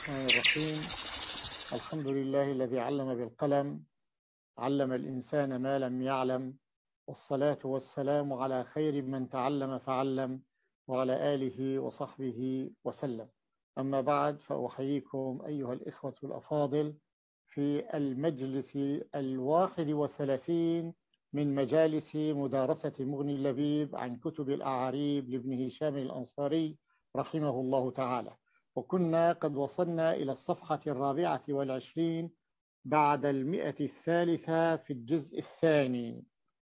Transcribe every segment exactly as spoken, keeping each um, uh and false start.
الرحمن الرحيم. الحمد لله الذي علم بالقلم، علم الإنسان ما لم يعلم، والصلاة والسلام على خير من تعلم فعلم، وعلى آله وصحبه وسلم. أما بعد، فأحييكم أيها الإخوة الأفاضل في المجلس الواحد والثلاثين من مجالس مدارسة مغني اللبيب عن كتب الأعاريب لابن هشام الأنصاري رحمه الله تعالى. وكنا قد وصلنا إلى الصفحة الرابعة والعشرين بعد المئة الثالثة في الجزء الثاني،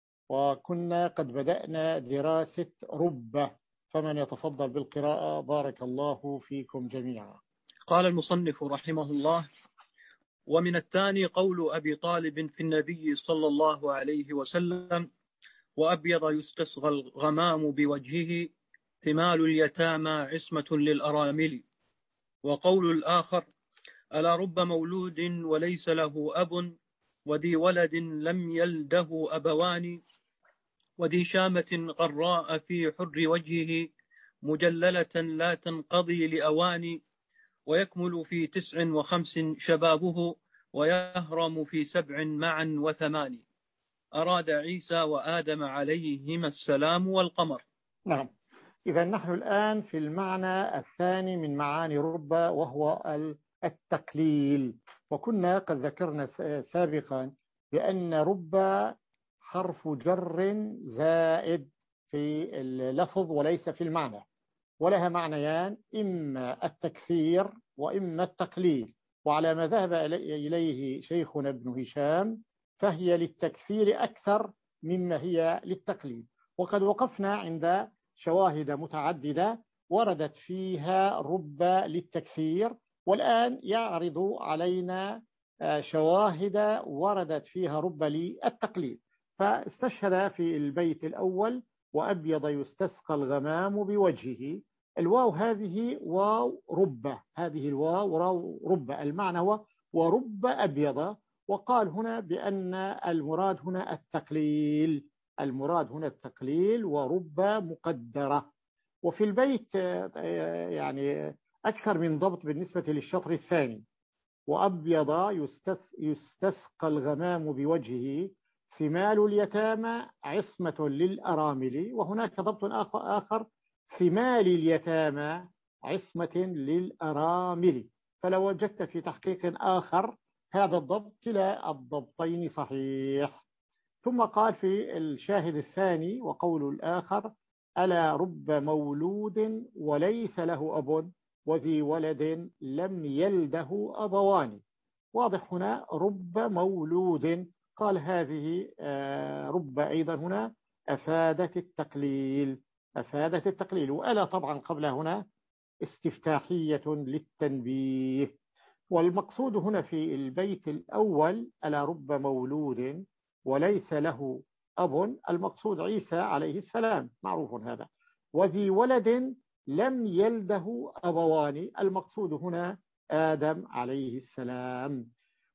وكنا قد بدأنا دراسة رب. فمن يتفضل بالقراءة؟ بارك الله فيكم جميعا. قال المصنف رحمه الله: ومن الثاني قول أبي طالب في النبي صلى الله عليه وسلم: وأبيض يستسغى الغمام بوجهه، ثمال اليتامى عصمة للأرامل. وقول الآخر: ألا رب مولود وليس له أب، وذي ولد لم يلده أبوان، وذي شامة غراء في حر وجهه، مجللة لا تنقضي لأوان، ويكمل في تسع وخمس شبابه، ويهرم في سبع معا وثمان. أراد عيسى وآدم عليهما السلام والقمر. نعم، إذا نحن الآن في المعنى الثاني من معاني رب، وهو التقليل. وكنا قد ذكرنا سابقا بأن رب حرف جر زائد في اللفظ وليس في المعنى، ولها معنيان: إما التكثير وإما التقليل. وعلى ما ذهب إليه شيخنا ابن هشام فهي للتكثير أكثر مما هي للتقليل. وقد وقفنا عند شواهد متعددة وردت فيها رب للتكثير، والآن يعرض علينا شواهد وردت فيها رب للتقليل. فاستشهد في البيت الأول: وأبيض يستسقى الغمام بوجهه. الواو هذه واو رب، هذه الواو رب، المعنى هو ورب أبيض. وقال هنا بأن المراد هنا التقليل، المراد هنا التقليل، ورب مقدرة. وفي البيت يعني أكثر من ضبط بالنسبة للشطر الثاني: وأبيض يستسقى الغمام بوجهه، ثمال اليتامى عصمة للأرامل. وهناك ضبط آخر: ثمال اليتامى عصمة للأرامل. فلو وجدت في تحقيق آخر هذا الضبط، كلا الضبطين صحيح. ثم قال في الشاهد الثاني: وقول الآخر: ألا رب مولود وليس له أب، وذي ولد لم يلده أبوان. واضح هنا رب مولود. قال هذه رب أيضا هنا أفادت التقليل، أفادت التقليل. وألا طبعا قبل هنا استفتاحية للتنبيه. والمقصود هنا في البيت الأول: ألا رب مولود وليس له أب، المقصود عيسى عليه السلام، معروف هذا. وذي ولد لم يلده أبوان، المقصود هنا آدم عليه السلام.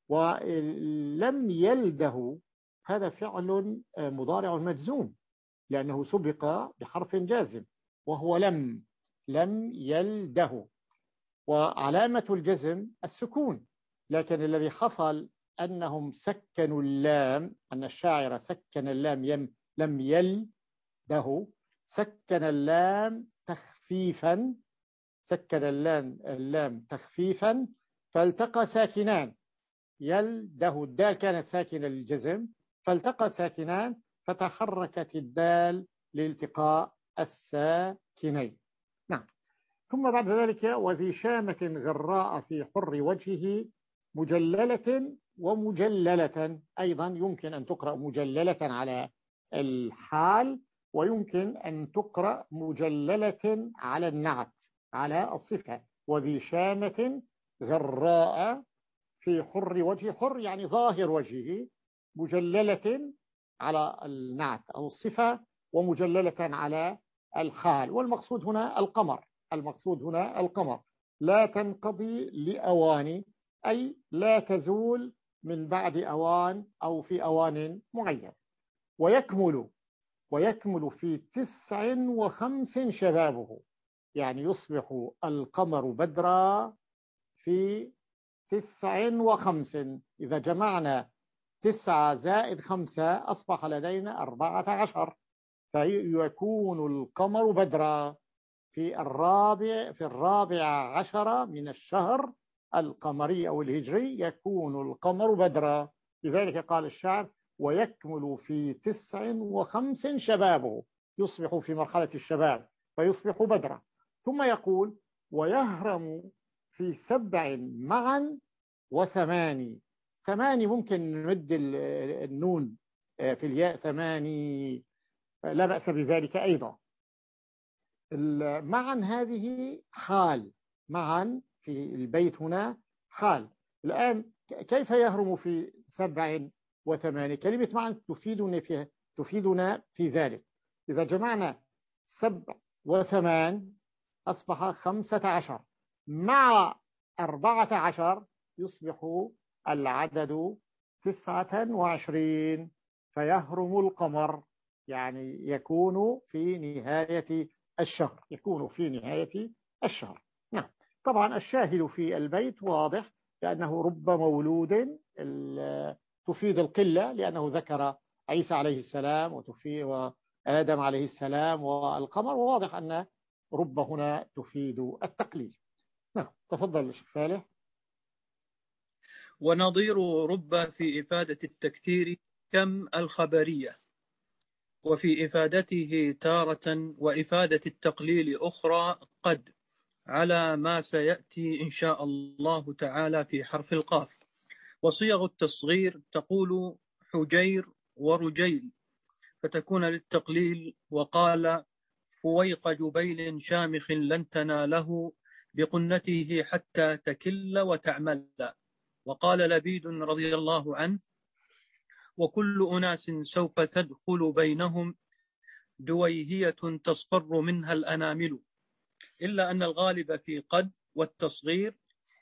ولم يلده هذا فعل مضارع مجزوم لأنه سبق بحرف جازم، وهو لم، لم يلده. وعلامة الجزم السكون، لكن الذي حصل أنهم سكنوا اللام، أن الشاعر سكن اللام يم لم يلده، سكن اللام تخفيفا، سكن اللام, اللام تخفيفا، فالتقى ساكنان. يلده الدال كانت ساكنة للجزم، فالتقى ساكنان فتحركت الدال لالتقاء الساكنين. نعم. ثم بعد ذلك: وذي شامة غراء في حر وجهه، مجللة ومجللة. أيضا يمكن أن تقرأ مجللة على الحال، ويمكن أن تقرأ مجللة على النعت، على الصفة. وذي شامة غراء في حر وجهه، حر يعني ظاهر وجهه، مجللة على النعت أو الصفة، ومجللة على الحال. والمقصود هنا القمر، المقصود هنا القمر. لا تنقضي لأوان، أي لا تزول من بعد أوان أو في أوان معين. ويكمل، ويكمل في تسع وخمس شبابه، يعني يصبح القمر بدرا في تسع وخمس. إذا جمعنا تسعة زائد خمسة أصبح لدينا أربعة عشر، فيكون القمر بدرا في الرابع في الرابع عشر من الشهر القمري أو الهجري يكون القمر بدرا. لذلك قال الشاعر: ويكمل في تسع وخمس شبابه، يصبح في مرحلة الشباب فيصبح بدرا. ثم يقول: ويهرم في سبع معا وثماني. ثماني ممكن نمد النون في الياء ثماني، لا بأس بذلك أيضا. معا هذه حال، معا في البيت هنا حال. الآن كيف يهرم في سبع وثماني؟ كلمة معا تفيدنا في, تفيدنا في ذلك. إذا جمعنا سبع وثمان أصبح خمسة عشر مع أربعة عشر يصبح العدد تسعة وعشرين، فيهرم القمر، يعني يكون في نهاية الشهر، يكون في نهاية الشهر. نعم. طبعا الشاهد في البيت واضح، لأنه رب مولود تفيد القلة، لأنه ذكر عيسى عليه السلام وتفيد وآدم عليه السلام والقمر، وواضح أن رب هنا تفيد التقليل. نعم. تفضل الشيخ فالح. ونظير رب في إفادة التكثير كم الخبرية، وفي إفادته تارة وإفادة التقليل أخرى قد، على ما سيأتي إن شاء الله تعالى في حرف القاف. وصيغ التصغير تقول حجير ورجيل فتكون للتقليل. وقال فويق جبيل شامخ لن تناله بقنته حتى تكل وتعمل. وقال لبيد رضي الله عنه: وكل أناس سوف تدخل بينهم دويهية تصفر منها الأنامل، إلا أن الغالب في قد والتصغير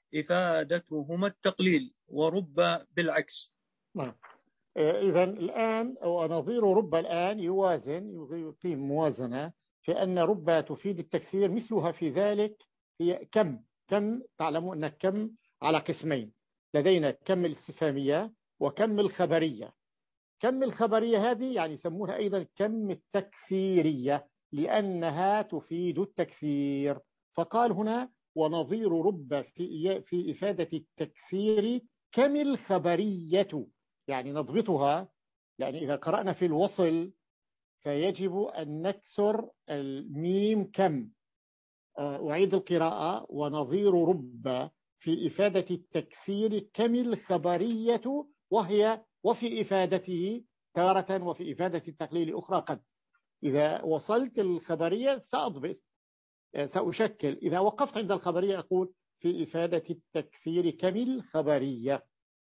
إفادتهما التقليل، ورب بالعكس. نعم. إذا الآن ونظير رب الآن يوازن، يقيم موازنة في أن رب تفيد التكثير، مثلها في ذلك هي كم. كم تعلمون أن كم على قسمين، لدينا كم الاستفهامية وكم الخبرية. كم الخبرية هذه يعني يسمونها أيضا كم التكثيرية، لأنها تفيد التكثير. فقال هنا: ونظير رب في في إفادة التكثير كم الخبرية، يعني نضبطها. يعني إذا قرأنا في الوصل فيجب أن نكسر الميم كم. أعيد القراءة: ونظير رب في إفادة التكثير كم الخبرية، وهي وفي إفادته تارة وفي إفادة التقليل أخرى قد. إذا وصلت الخبرية سأضبط، سأشكل. إذا وقفت عند الخبرية أقول في إفادة التكثير كم الخبرية.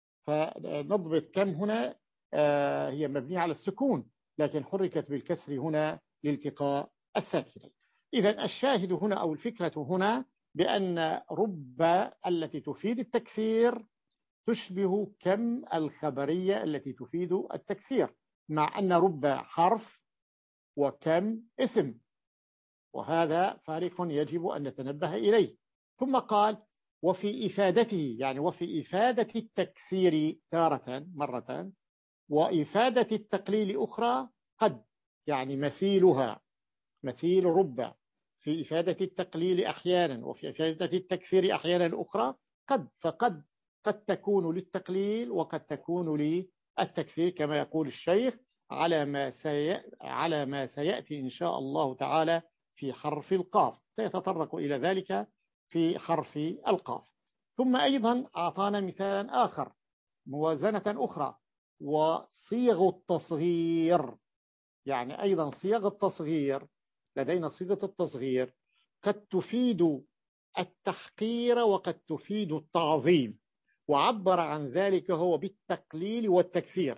فنضبط كم هنا هي مبنية على السكون، لكن حركت بالكسر هنا لالتقاء الساكنين. إذن الشاهد هنا أو الفكرة هنا بأن رب التي تفيد التكثير تشبه كم الخبرية التي تفيد التكثير، مع أن رب حرف وكم اسم، وهذا فارق يجب أن نتنبه إليه. ثم قال: وفي إفادته، يعني وفي إفادة التكثير تارة مرة، وإفادة التقليل أخرى قد، يعني مثيلها، مثيل رب في إفادة التقليل أحيانا وفي إفادة التكثير أحيانا أخرى قد. فقد قد تكون للتقليل وقد تكون للتكثير، كما يقول الشيخ على ما سي... على ما سيأتي إن شاء الله تعالى في حرف القاف، سيتطرق إلى ذلك في حرف القاف. ثم أيضا أعطانا مثالا آخر، موازنة أخرى، وصيغ التصغير. يعني أيضا صيغ التصغير، لدينا صيغة التصغير قد تفيد التحقير وقد تفيد التعظيم، وعبر عن ذلك هو بالتقليل والتكثير،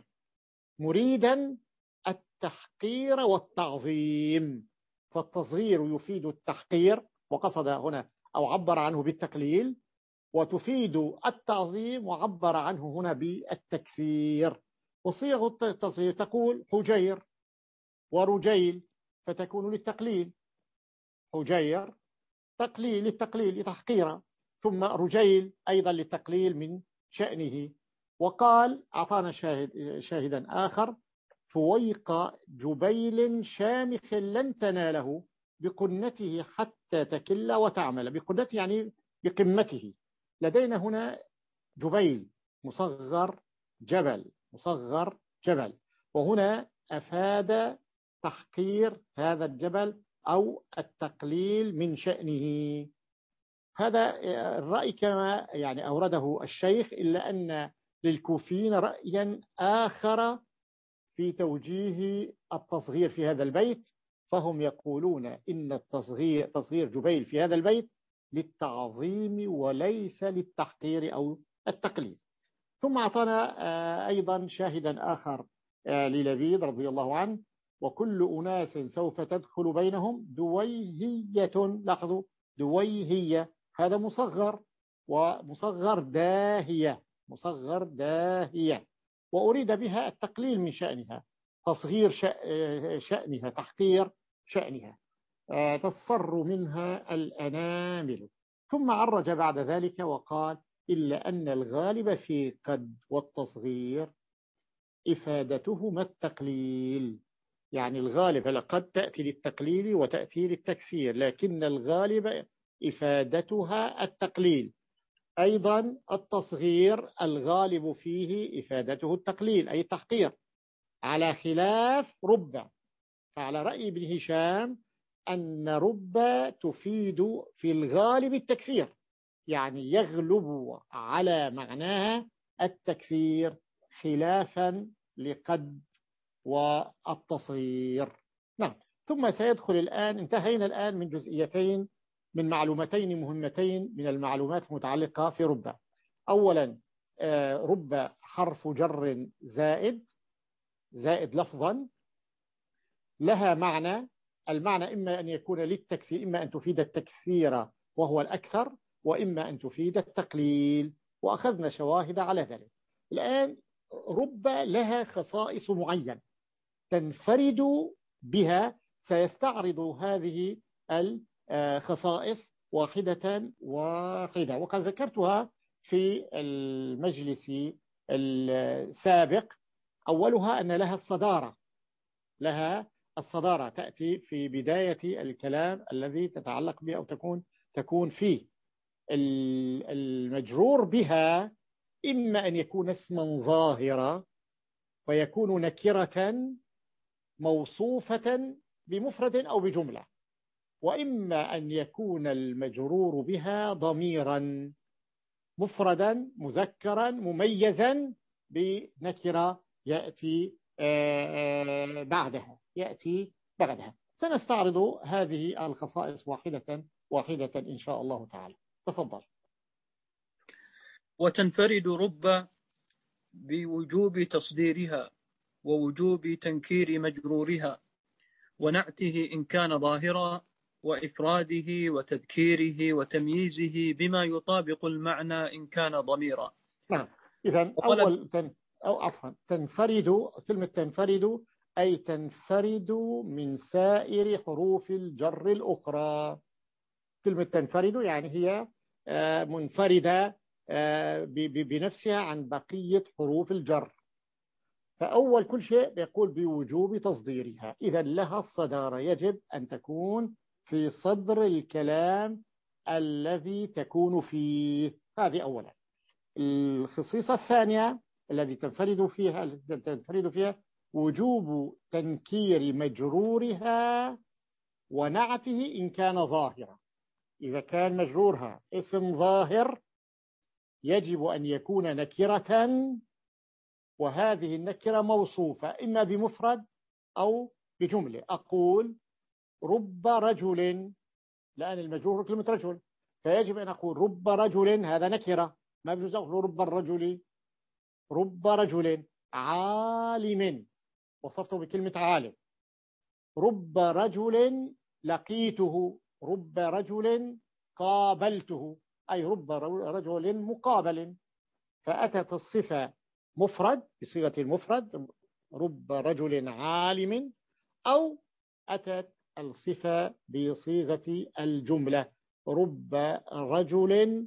مريدا التحقير والتعظيم. فالتصغير يفيد التحقير وقصد هنا أو عبر عنه بالتقليل، وتفيد التعظيم وعبر عنه هنا بالتكثير. وصيغ التصغير تقول حجير ورجيل فتكون للتقليل، حجير تقليل للتقليل تحقيرا، ثم رجيل أيضا للتقليل من شأنه. وقال أعطانا شاهد شاهدا آخر: فويق جبيل شامخ لن تناله بقنته حتى تكل وتعمل. بقنته يعني بقمته. لدينا هنا جبيل مصغر جبل، مصغر جبل، وهنا أفاد تحقير هذا الجبل أو التقليل من شأنه. هذا الرأي كما يعني أورده الشيخ، إلا أن للكوفيين رأيا آخر في توجيه التصغير في هذا البيت، فهم يقولون إن التصغير تصغير جبيل في هذا البيت للتعظيم وليس للتحقير أو التقليل. ثم أعطانا أيضا شاهدا آخر للبيد رضي الله عنه: وكل أناس سوف تدخل بينهم دويهية. لاحظوا، دويهية هذا مصغر، ومصغر داهية، مصغر داهية، وأريد بها التقليل من شأنها، تصغير شأنها، تحقير شأنها، تصفر منها الأنامل. ثم عرج بعد ذلك وقال: إلا أن الغالب في قد والتصغير إفادتهما التقليل. يعني الغالب قد تأتي للتقليل وتأتي للتكثير، لكن الغالب إفادتها التقليل. أيضا التصغير الغالب فيه إفادته التقليل أي التحقير، على خلاف رب. فعلى رأي ابن هشام أن رب تفيد في الغالب التكثير، يعني يغلب على معناها التكثير، خلافا لقد والتصغير. نعم. ثم سيدخل الآن، انتهينا الآن من جزئيتين، من معلومتين مهمتين من المعلومات المتعلقة في رب. أولا رب حرف جر زائد، زائد لفظا، لها معنى. المعنى إما أن يكون للتكثير، إما أن تفيد التكثير وهو الأكثر، وإما أن تفيد التقليل، وأخذنا شواهد على ذلك. الآن رب لها خصائص معينة تنفرد بها، سيستعرض هذه الخصائص واحدة واحدة، وقد ذكرتها في المجلس السابق. أولها أن لها الصدارة، لها الصدارة تأتي في بداية الكلام الذي تتعلق به أو تكون تكون فيه. المجرور بها إما أن يكون اسما ظاهرا ويكون نكرة موصوفة بمفرد أو بجملة، وإما أن يكون المجرور بها ضميرا مفردا مذكرا مميزا بنكرة يأتي بعدها يأتي بعدها. سنستعرض هذه الخصائص واحدة واحدة إن شاء الله تعالى. تفضل. وتنفرد رب بوجوب تصديرها ووجوب تنكير مجرورها ونعته إن كان ظاهرا، وإفراده وتذكيره وتمييزه بما يطابق المعنى إن كان ضميرا. نعم. إذن أول تن أو عفوا تنفرد، كلمة تنفرد أي تنفرد من سائر حروف الجر الأخرى. كلمة تنفرد يعني هي منفردة بنفسها عن بقية حروف الجر. فأول كل شيء بيقول بوجوب تصديرها، إذا لها الصدارة، يجب أن تكون في صدر الكلام الذي تكون فيه. هذه أولا. الخصيصة الثانية الذي تنفرد فيها تنفرد فيها وجوب تنكير مجرورها ونعته إن كان ظاهرا. إذا كان مجرورها اسم ظاهر يجب أن يكون نكرة، وهذه النكرة موصوفة إما بمفرد أو بجملة. أقول رب رجل، لأن المجرور كلمة رجل، فيجب أن أقول رب رجل، هذا نكرة، ما بيجوز أقول رب الرجل. رب رجل عالم، وصفته بكلمة عالم. رب رجل لقيته، رب رجل قابلته، أي رب رجل مقابل. فأتت الصفة مفرد بصيغة المفرد رب رجل عالم، أو أتت الصفة بصيغة الجملة رب رجل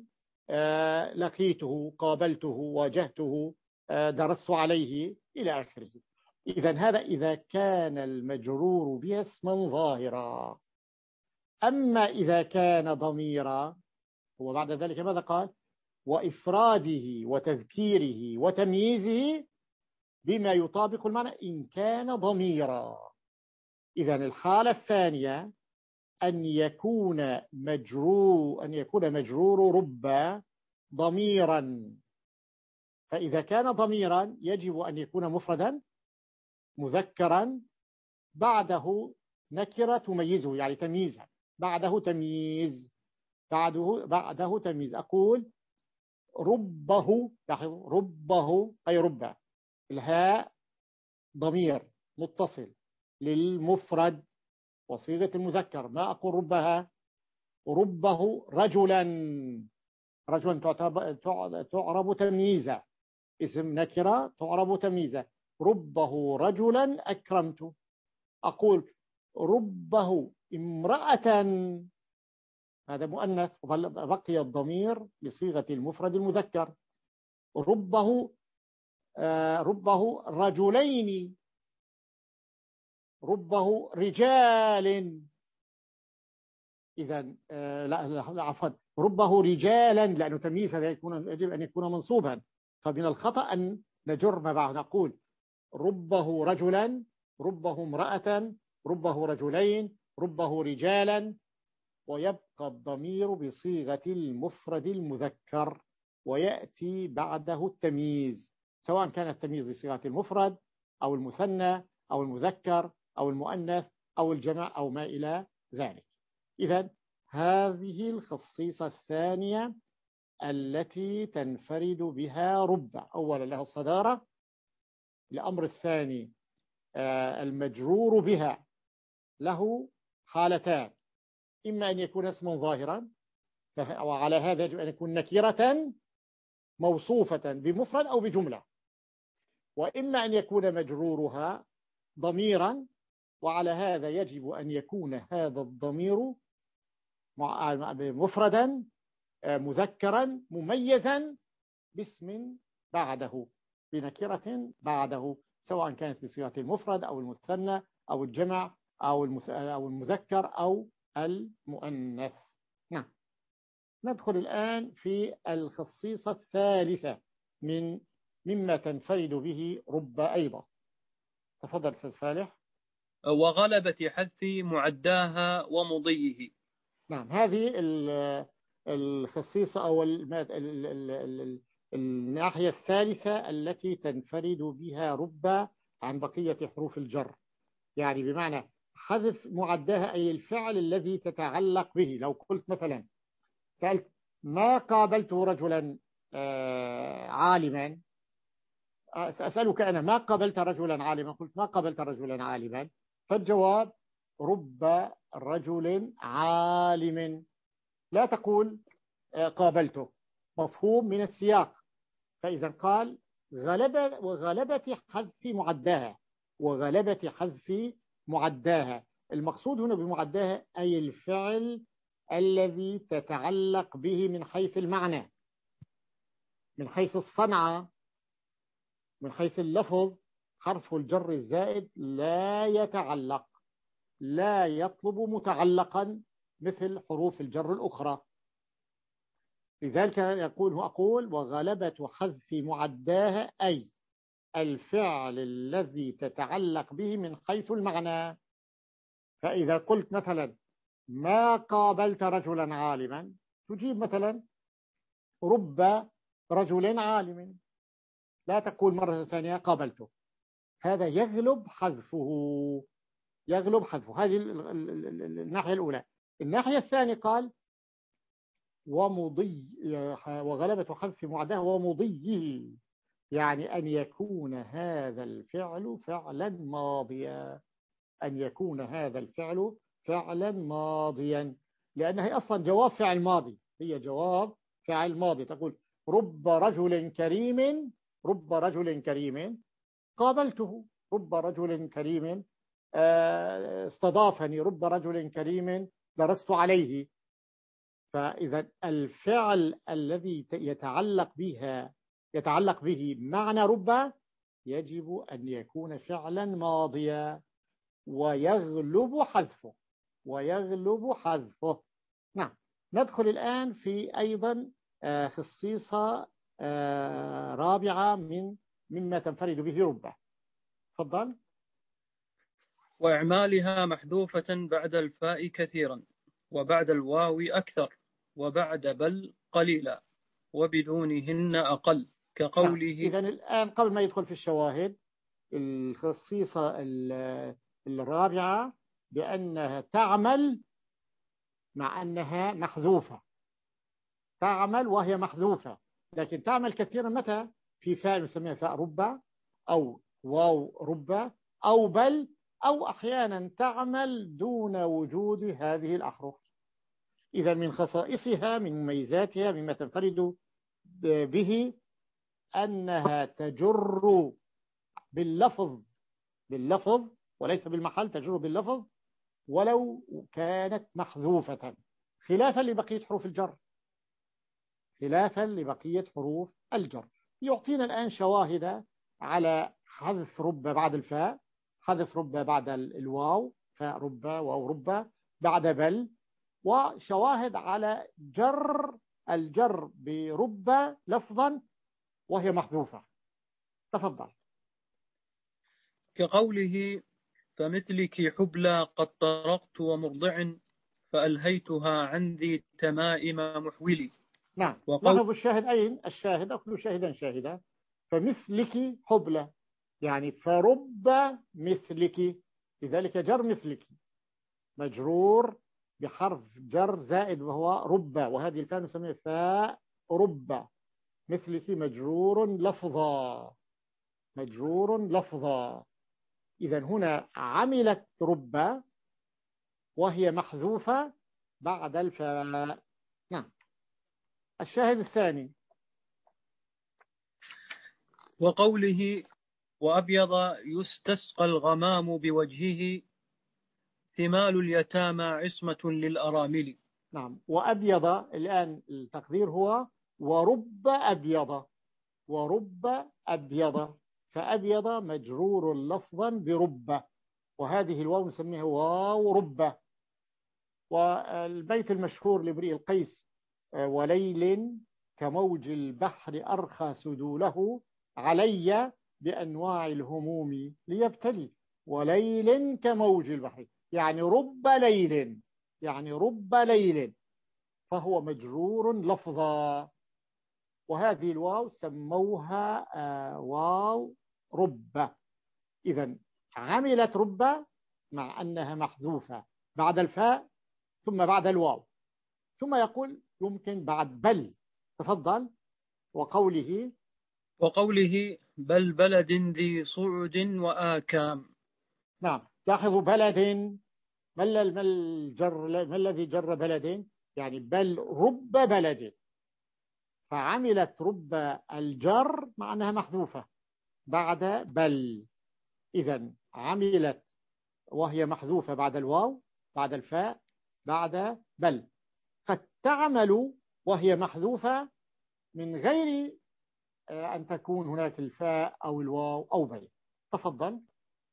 لقيته، قابلته، واجهته، درست عليه إلى آخره. إذن هذا إذا كان المجرور به اسما ظاهرا. أما إذا كان ضميرا، هو بعد ذلك ماذا قال؟ وإفراده وتذكيره وتمييزه بما يطابق المعنى إن كان ضميرا. إذن الحالة الثانية أن يكون مجرور أن يكون مجرور رب ضميرا. فإذا كان ضميرا يجب أن يكون مفردا مذكرا بعده نكرة تميزه، يعني تمييزا، بعده تمييز، بعده بعده تمييز. أقول ربه، ربه أي رب، الهاء ضمير متصل للمفرد وصيغة المذكر، ما أقول ربها، ربه رجلا، رجلا تعرب تمييزا، اسم نكرة تعرب تمييزا، ربه رجلا أكرمت. أقول ربه امرأة، هذا مؤنث بقي الضمير بصيغة المفرد المذكر، ربه آه ربه رجلين، ربه رجال. إذا آه لا, لا عفوا، ربه رجالا لأنه تمييز، هذا يكون يجب أن يكون منصوبا، فمن الخطأ أن نجر ما بعد، نقول ربه رجلا، ربه امرأة، ربه رجلين، ربه رجالا، ويبقى الضمير بصيغة المفرد المذكر ويأتي بعده التمييز، سواء كان التمييز بصيغة المفرد أو المثنى أو المذكر أو المؤنث أو الجمع أو ما إلى ذلك. إذن هذه الخصيصة الثانية التي تنفرد بها رب. أولا لها الصدارة. الأمر الثاني المجرور بها له حالتان، إما أن يكون اسما ظاهرا، وعلى هذا يجب أن يكون نكرة موصوفة بمفرد أو بجملة، وإما أن يكون مجرورها ضميرا، وعلى هذا يجب أن يكون هذا الضمير مفردا مذكرا مميزا باسم بعده، بنكرة بعده، سواء كانت بصيغة المفرد أو المثنى أو الجمع أو المذكر أو المؤنث. نعم. ندخل الآن في الخصيصة الثالثة من مما تنفرد به رب أيضا. تفضل أستاذ فالح. وغلبة حذف معداها ومضيه. نعم، هذه الخصيصة أو الناحية الثالثة التي تنفرد بها رب عن بقية حروف الجر، يعني بمعنى حذف معداها أي الفعل الذي تتعلق به. لو قلت مثلا سألت ما قابلت رجلا عالما، أسألك أنا ما قابلت رجلا عالما، قلت ما قابلت رجلا عالما، فالجواب رب رجل عالم، لا تقول قابلته، مفهوم من السياق. فإذا قال غلبة وغلبة حذف معداها، وغلبة حذف معداها، المقصود هنا بمعداها أي الفعل الذي تتعلق به من حيث المعنى، من حيث الصنعة، من حيث اللفظ. حرف الجر الزائد لا يتعلق، لا يطلب متعلقا مثل حروف الجر الأخرى. لذلك يقول أقول وغلبة حذف معداها أي الفعل الذي تتعلق به من حيث المعنى. فإذا قلت مثلا ما قابلت رجلا عالما، تجيب مثلا رب رجل عالم، لا تقول مرة ثانية قابلته. هذا يغلب حذفه، يغلب حذفه. هذه الناحية الأولى. الناحية الثانية قال ومضي، وغلبة حذف معداه ومضيه، يعني أن يكون هذا الفعل فعلا ماضيا، أن يكون هذا الفعل فعلا ماضيا، لأنها أصلا جواب فعل ماضي، هي جواب فعل ماضي. تقول رب رجل كريم، رب رجل كريم قابلته، رب رجل كريم استضافني، رب رجل كريم درست عليه. فإذا الفعل الذي يتعلق بها يتعلق به معنى رب يجب أن يكون فعلا ماضيا ويغلب حذفه ويغلب حذفه. نعم. ندخل الآن في أيضا خصيصة رابعة من مما تنفرد به رب. تفضل. وإعمالها محذوفة بعد الفاء كثيرا، وبعد الواو أكثر، وبعد بل قليلا، وبدونهن أقل، كقوله. إذا الآن قبل ما يدخل في الشواهد، الخصيصة الرابعة بأنها تعمل مع أنها محذوفة. تعمل وهي محذوفة، لكن تعمل كثيرا متى؟ في فاء نسميها فاء ربع، أو واو ربع، أو بل، أو أحيانا تعمل دون وجود هذه الأحرف. إذا من خصائصها، من مميزاتها، مما تنفرد به أنها تجر باللفظ باللفظ وليس بالمحل، تجر باللفظ ولو كانت محذوفة، خلافا لبقية حروف الجر خلافا لبقية حروف الجر. يعطينا الآن شواهد على حذف رب بعد الفاء، حذف رب بعد الواو، فاء رب واو رب، بعد بل، وشواهد على جر الجر برب لفظا وهي محذوفة. تفضل. كقوله: فمثلك حبلى قد طرقت ومرضع، فألهيتها عن ذي تمائم محولي. نعم. وقول... لاحظوا الشاهد أين؟ الشاهد أخذوا شاهدا شاهدا. فمثلك حبلى يعني فرب مثلك، لذلك جر مثلك مجرور بحرف جر زائد وهو رب، وهذه الفاء نسميها فاء رب. مثلك مجرور لفظا مجرور لفظا. إذا هنا عملت رب وهي محذوفة بعد الفاء. نعم. الشاهد الثاني: وقوله: وأبيض يستسقى الغمام بوجهه، ثمال اليتامى عصمة للأرامل. نعم. وأبيض الآن التقدير هو ورب أبيض ورب أبيض، فأبيض مجرور لفظا برب، وهذه الواو نسميها واو رب. والبيت المشهور لامرئ القيس: وليل كموج البحر أرخى سدوله علي بأنواع الهموم ليبتلي. وليل كموج البحر يعني رب ليل يعني رب ليل فهو مجرور لفظا، وهذه الواو سموها واو رب. إذن عملت رب مع أنها محذوفة بعد الفاء ثم بعد الواو، ثم يقول يمكن بعد بل. تفضل. وقوله وقوله: بل بلد ذي صعد وآكام. نعم. لاحظوا بلد، ما الجر ما الذي جر بلد؟ يعني بل رب بلد، فعملت رب الجر مع أنها محذوفة بعد بل. إذن عملت وهي محذوفة بعد الواو، بعد الفاء، بعد بل. قد تعمل وهي محذوفة من غير أن تكون هناك الفاء أو الواو أو بل. تفضل.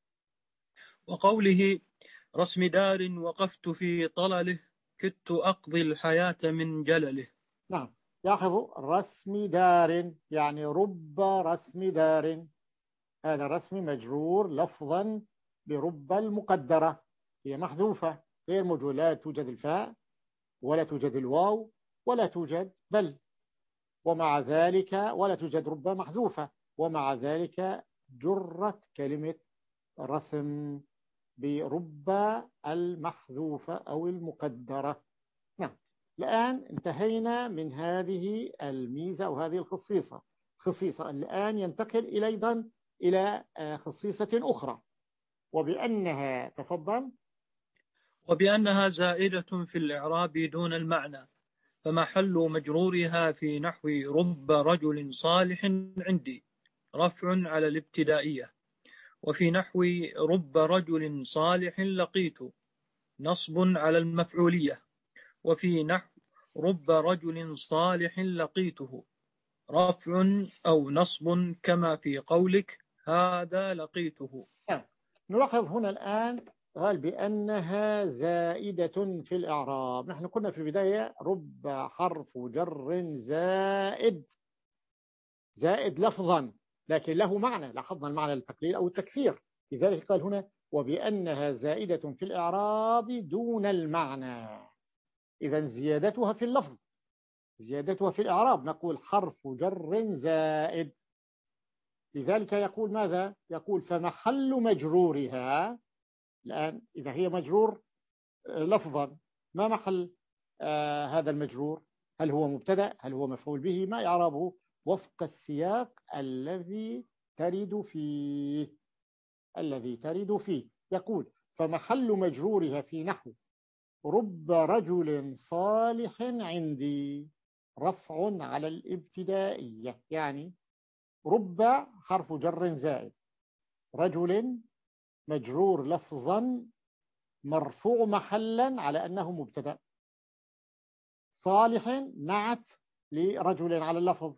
وقوله: رسم دار وقفت في طلله، كدت أقضي الحياة من جلله. نعم. لاحظوا رسم دار يعني رب رسم دار، هذا الرسم مجرور لفظا برب المقدرة، هي محذوفة غير موجودة، لا توجد الفاء ولا توجد الواو ولا توجد بل، ومع ذلك ولا توجد رب محذوفة، ومع ذلك جرت كلمة رسم برب المحذوفة أو المقدرة. نعم. الآن انتهينا من هذه الميزة أو هذه الخصيصة. خصيصة الآن ينتقل إلى أيضا إلى خصيصة أخرى، وبأنها تفضل وبأنها زائدة في الإعراب دون المعنى، فمحل مجرورها في نحو رب رجل صالح عندي رفع على الابتدائية، وفي نحو رب رجل صالح لقيت نصب على المفعولية، وفي نحو رب رجل صالح لقيته رفع أو نصب كما في قولك هذا لقيته. نلاحظ هنا الآن قال بأنها زائدة في الإعراب. نحن قلنا في البداية رب حرف جر زائد زائد لفظا لكن له معنى، لاحظنا المعنى التقليل أو التكثير، لذلك قال هنا وبأنها زائدة في الإعراب دون المعنى. إذا زيادتها في اللفظ، زيادتها في الإعراب نقول حرف جر زائد. لذلك يقول ماذا؟ يقول فمحل مجرورها الآن إذا هي مجرور لفظا ما محل آه هذا المجرور؟ هل هو مبتدأ؟ هل هو مفعول به؟ ما إعرابه؟ وفق السياق الذي ترد فيه الذي ترد فيه. يقول فمحل مجرورها في نحو رب رجل صالح عندي رفع على الابتدائية، يعني رب حرف جر زائد رجل مجرور لفظا مرفوع محلا على أنه مبتدأ، صالح نعت لرجل على اللفظ،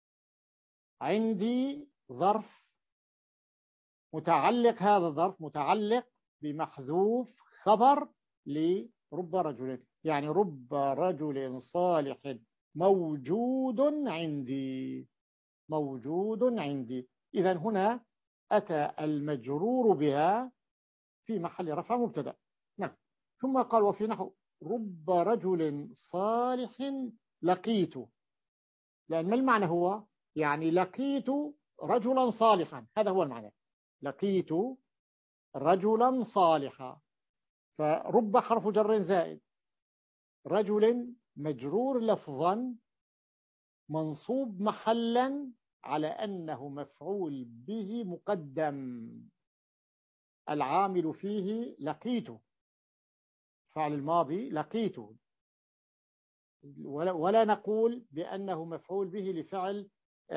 عندي ظرف متعلق، هذا الظرف متعلق بمحذوف خبر لرب رجل، يعني رب رجل صالح موجود عندي موجود عندي. إذا هنا أتى المجرور بها في محل رفع مبتدأ. نعم. ثم قال وفي نحو رب رجل صالح لقيت، لأن ما المعنى هو؟ يعني لقيت رجلا صالحا، هذا هو المعنى، لقيت رجلا صالحا. فرب حرف جر زائد رجل مجرور لفظا منصوب محلا على أنه مفعول به مقدم، العامل فيه لقيت فعل الماضي لقيت، ولا, ولا نقول بأنه مفعول به لفعل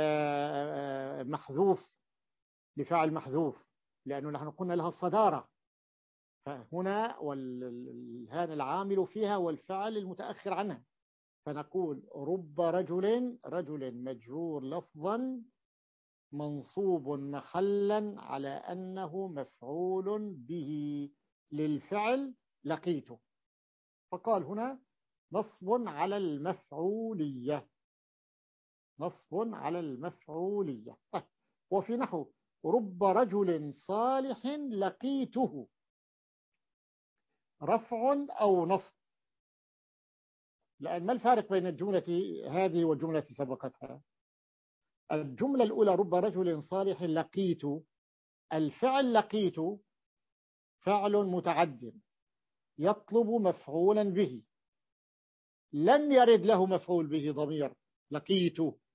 محذوف لفعل محذوف، لأنه نحن قلنا لها الصدارة، فهنا هذا العامل فيها والفعل المتأخر عنها، فنقول رب رجل رجل مجرور لفظا منصوب محلا على أنه مفعول به للفعل لقيته. فقال هنا نصب على المفعولية، نصب على المفعولية. طيب. وفي نحو رب رجل صالح لقيته رفع أو نصب، لأن ما الفارق بين الجملة هذه والجملة التي سبقتها؟ الجملة الأولى رب رجل صالح لقيت، الفعل لقيت فعل متعد يطلب مفعولا به، لم يرد له مفعول به ضمير لقيت،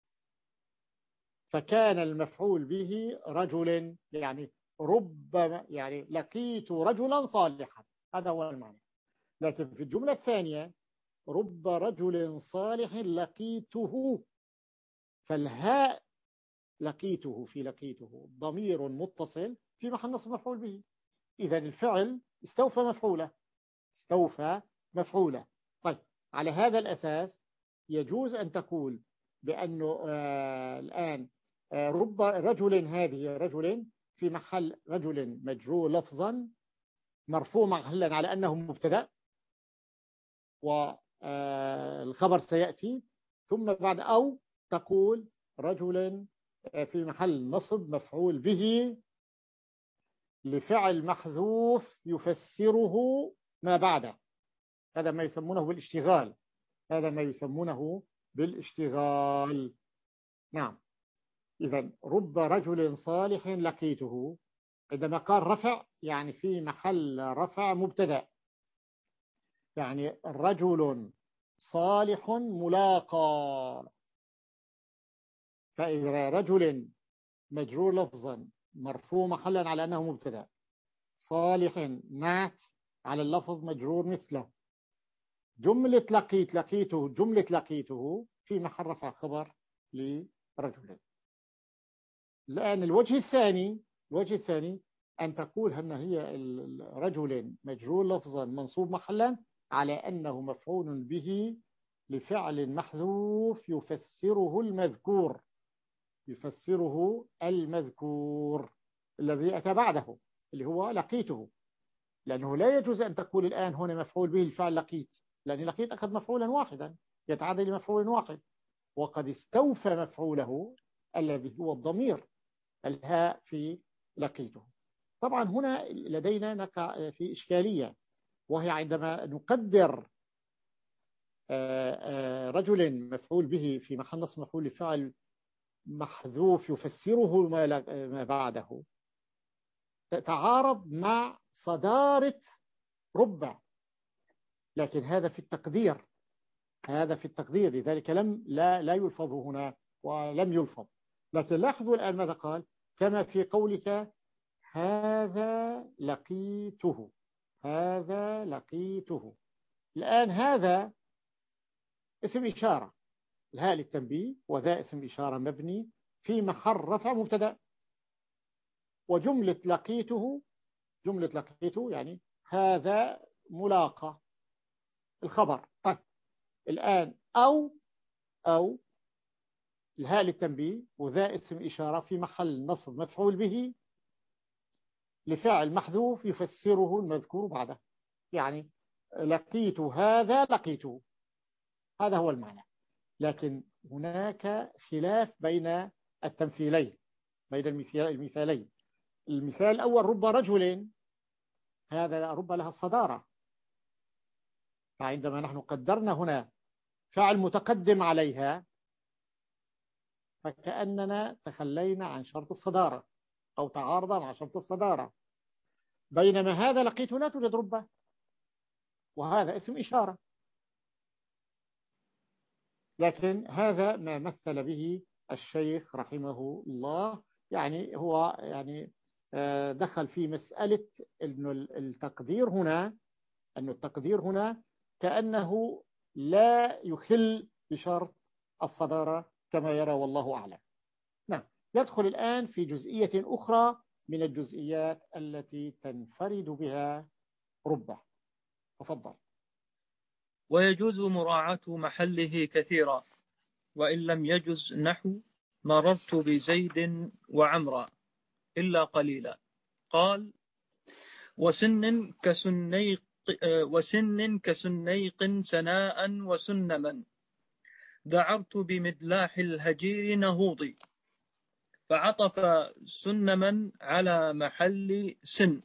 فكان المفعول به رجل، يعني رب يعني لقيت رجلا صالحا، هذا هو المعنى. لكن في الجملة الثانية رب رجل صالح لقيته، فالهاء لقيته في لقيته ضمير متصل في محل نصب مفعول به، إذا الفعل استوفى مفعوله استوفى مفعوله. طيب. على هذا الأساس يجوز أن تقول بأنه آه الآن آه رب رجل هذه رجل في محل رجل مجرور لفظا مرفوع محلا على أنه مبتدأ والخبر سيأتي، ثم بعد أو تقول رجل في محل نصب مفعول به لفعل محذوف يفسره ما بعده، هذا ما يسمونه بالاشتغال، هذا ما يسمونه بالاشتغال. نعم. إذا رب رجل صالح لقيته عندما قال رفع يعني في محل رفع مبتدأ، يعني رجل صالح ملاقى، فإذا رجل مجرور لفظا مرفوع محلا على أنه مبتدأ، صالح نعت على اللفظ مجرور مثله، جملة لقيت لقيته جملة لقيته في محل رفع خبر لرجل. الآن الوجه الثاني الوجه الثاني أن تقول أن هي رجل مجرور لفظا منصوب محلا على أنه مفعول به لفعل محذوف يفسره المذكور يفسره المذكور الذي أتى بعده اللي هو لقيته، لأنه لا يجوز أن تقول الآن هنا مفعول به الفعل لقيت، لأن لقيت أخذ مفعولا واحدا يتعدى لمفعول واحد، وقد استوفى مفعوله الذي هو الضمير الهاء في لقيته. طبعا هنا لدينا نقع في إشكالية، وهي عندما نقدر رجل مفعول به في محل نصب مفعول لفعل محذوف يفسره ما بعده، تتعارض مع صدارة ربع، لكن هذا في التقدير هذا في التقدير لذلك لم لا لا يلفظ هنا ولم يلفظ. لكن لاحظوا الآن ماذا قال، كما في قولك هذا لقيته هذا لقيته. الآن هذا اسم إشارة، الهاء للتنبيه، وذا اسم إشارة مبني في محل رفع مبتدأ، وجملة لقيته جملة لقيته يعني هذا ملاقى الخبر. طيب الآن أو أو الهاء للتنبيه وذا اسم إشارة في محل نصب مفعول به لفعل محذوف يفسره المذكور بعده، يعني لقيت هذا لقيته، هذا هو المعنى. لكن هناك خلاف بين التمثيلين بين المثالين. المثال الأول رب رجل، هذا رب لها الصدارة، فعندما نحن قدرنا هنا فعل متقدم عليها فكأننا تخلينا عن شرط الصدارة أو تعارض مع شرط الصدارة، بينما هذا لقيت لا توجد ربة وهذا اسم إشارة. لكن هذا ما مثل به الشيخ رحمه الله، يعني هو يعني دخل في مسألة أنه التقدير هنا أنه التقدير هنا كأنه لا يخل بشرط الصدارة كما يرى والله أعلم. نعم، يدخل الآن في جزئية أخرى من الجزئيات التي تنفرد بها ربع. تفضل. ويجوز مراعاة محله كثيرا وإن لم يجز نحو مررت بزيد وعمرا إلا قليلا. قال وسن كسنيق وسن كسنيق سناء وسنما ذعرت بمدلاح الهجير نهوضي، فعطف سنما على محل سن،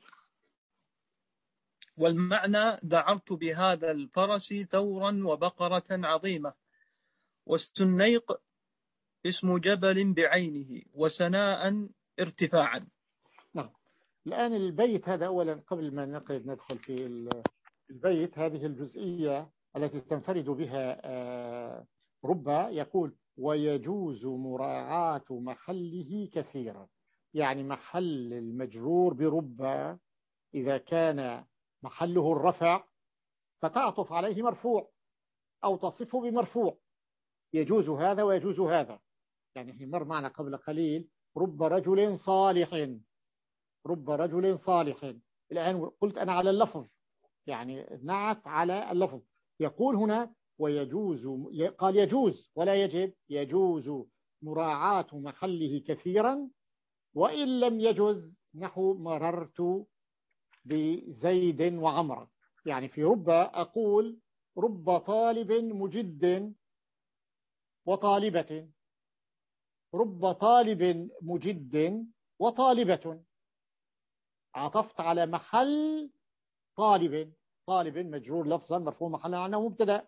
والمعنى ذعرت بهذا الفرس ثورا وبقرة عظيمة، والسنيق اسم جبل بعينه وسناء ارتفاعا. نعم، الآن البيت هذا أولا قبل ما نقعد ندخل في البيت، هذه الجزئية التي تنفرد بها ربا، يقول ويجوز مراعاة محله كثيرا، يعني محل المجرور بربا إذا كان محله الرفع فتعطف عليه مرفوع أو تصفه بمرفوع، يجوز هذا ويجوز هذا. يعني مر معنا قبل قليل رب رجل صالح رب رجل صالح، الآن قلت أنا على اللفظ، يعني نعت على اللفظ. يقول هنا ويجوز، قال يجوز ولا يجب، يجوز مراعاة محله كثيرا وإن لم يجوز نحو مررت بزيد وعمر. يعني في رب أقول رب طالب مجد وطالبة، رب طالب مجد وطالبة، عطفت على محل طالب، طالب مجرور لفظا مرفوع محلا عنه مبتدا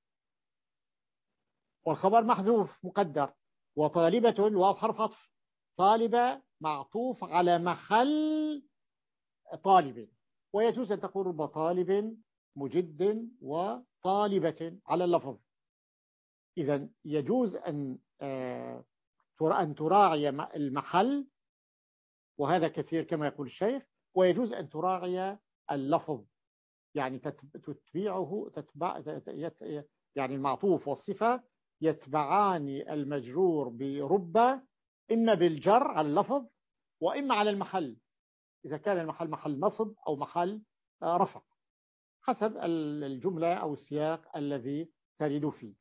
والخبر محذوف مقدر، وطالبة الواو حرف عطف، طالبة معطوف على محل طالب. ويجوز أن تقول رب طالب مجد وطالبة على اللفظ. إذن يجوز أن أن تراعي المحل، وهذا كثير كما يقول الشيخ، ويجوز أن تراعي اللفظ، يعني تتبعه تتبع يعني المعطوف والصفة يتبعان المجرور بربة، إما بالجر على اللفظ وإما على المحل إذا كان المحل محل نصب أو محل رفع، حسب الجملة أو السياق الذي ترد فيه.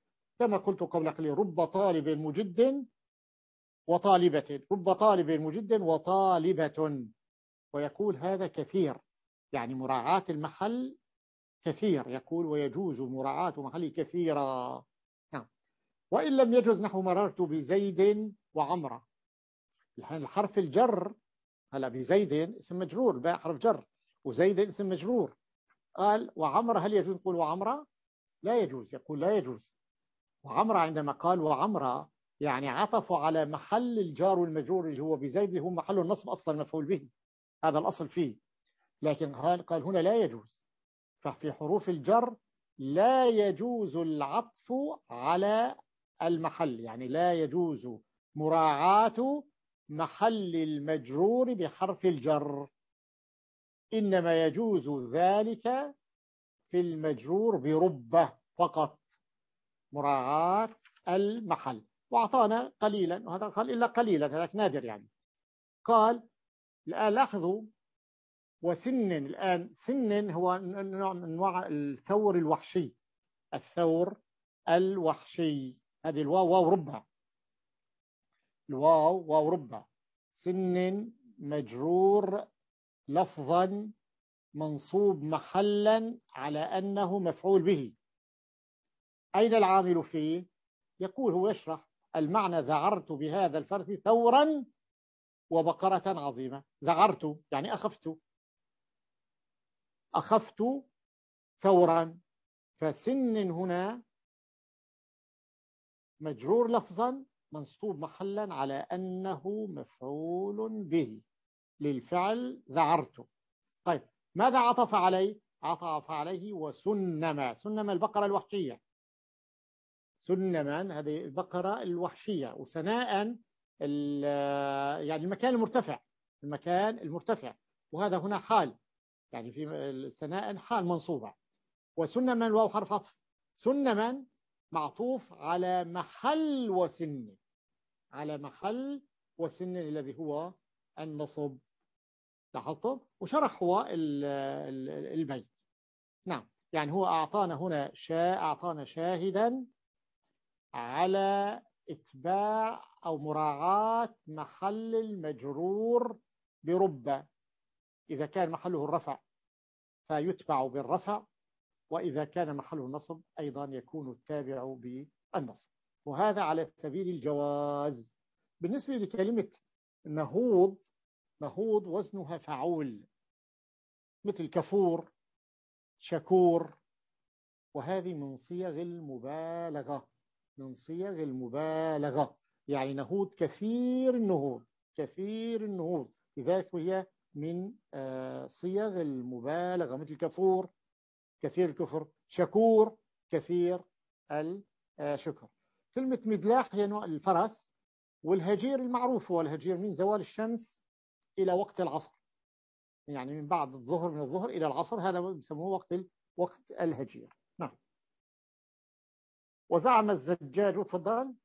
كما قلت قبل قليل رب طالب مجد وطالبة، رب طالب مجد وطالبة، ويقول هذا كثير، يعني مراعاة المحل كثير، يقول ويجوز مراعاة محل كثيرا. نعم. وإن لم يجوز نحو مررت بزيد وعمرة، الحرف الجر هلا بزيد اسم مجرور، باء حرف جر، وزيد اسم مجرور. قال وعمرة، هل يجوز نقول وعمرة؟ لا يجوز، يقول لا يجوز. وعمرة عندما قال وعمرة يعني عطفوا على محل الجار والمجرور اللي هو بزيد، اللي هو محل النصب أصلا مفعول به، هذا الأصل فيه. لكن قال, قال هنا لا يجوز. ففي حروف الجر لا يجوز العطف على المحل، يعني لا يجوز مراعاة محل المجرور بحرف الجر، إنما يجوز ذلك في المجرور بربة فقط، مراعاة المحل. وأعطانا قليلا، وهذا قال إلا قليلا، هذا نادر يعني. قال الآن لاحظوا وسن، الآن سن هو نوع من أنواع الثور الوحشي، الثور الوحشي، هذه الواو واو ربها، الواو واو ربها. سن مجرور لفظا منصوب محلا على أنه مفعول به. أين العامل فيه؟ يقول هو يشرح المعنى: ذعرت بهذا الفرس ثورا وبقرة عظيمة. ذعرت يعني أخفت، أخفت ثورا. فسن هنا مجرور لفظا منصوب محلا على أنه مفعول به للفعل ذعرت. طيب ماذا عطف عليه؟ عطف عليه وسنما، سنما البقرة الوحشية، سنما هذه البقرة الوحشية. وسناء يعني المكان المرتفع، المكان المرتفع، وهذا هنا حال، يعني في سناء حال منصوبة. وسنما الواو حرف عطف، سنما معطوف على محل وسن، على محل وسن الذي هو النصب. لاحظتم؟ وشرح هو البيت. نعم، يعني هو أعطانا هنا شاء، أعطانا شاهدا على إتباع أو مراعاة محل المجرور برب، إذا كان محله الرفع فيتبع بالرفع، وإذا كان محله النصب أيضا يكون التابع بالنصب، وهذا على سبيل الجواز. بالنسبة لكلمة نهوض، نهوض وزنها فعول، مثل كفور، شكور، وهذه من صيغ المبالغة، من صيغ المبالغة، يعني نهوض كثير النهوض، كثير النهوض، لذلك هي من صيغ المبالغة، مثل كفور كثير الكفر، شكور كثير الشكر. كلمة مدلاح هي نوع الفرس، والهجير المعروف هو الهجير من زوال الشمس إلى وقت العصر، يعني من بعد الظهر، من الظهر إلى العصر، هذا بيسموه وقت وقت الهجير. نعم. وزعم الزجاج، تفضل.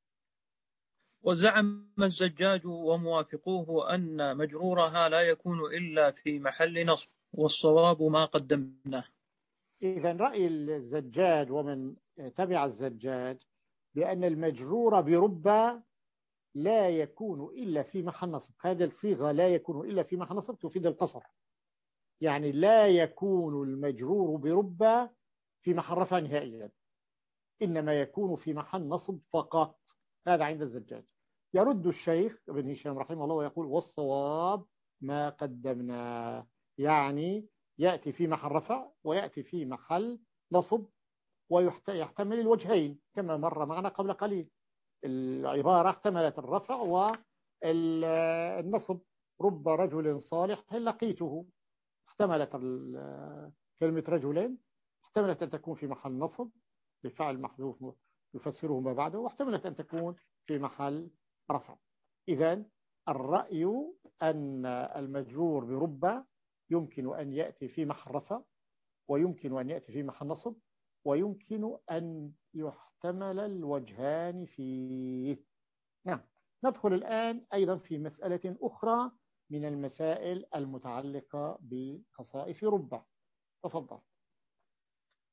وزعم الزجاج وموافقوه أن مجرورها لا يكون إلا في محل نصب، والصواب ما قدمناه. إذن رأي الزجاج ومن تبع الزجاج بأن المجرور برب لا يكون إلا في محل نصب. هذه الصيغة لا يكون إلا في محل نصب تفيد القصر، يعني لا يكون المجرور برب في محل رفع نهائيا، إنما يكون في محل نصب فقط. هذا عند الزجاج. يرد الشيخ ابن هشام رحمه الله ويقول والصواب ما قدمنا، يعني يأتي في محل رفع ويأتي في محل نصب، ويحتمل الوجهين كما مر معنا قبل قليل. العبارة احتملت الرفع والنصب، رب رجل صالح لقيته، احتملت كلمة رجلين، احتملت أن تكون في محل نصب بفعل محذوف يفسره ما بعده، واحتملت أن تكون في محل رفع. إذن الرأي أن المجرور برب يمكن أن يأتي في محل رفع، ويمكن أن يأتي في محل نصب، ويمكن أن يحتمل الوجهان فيه. نعم. ندخل الآن أيضا في مسألة أخرى من المسائل المتعلقة بخصائص رب. تفضل.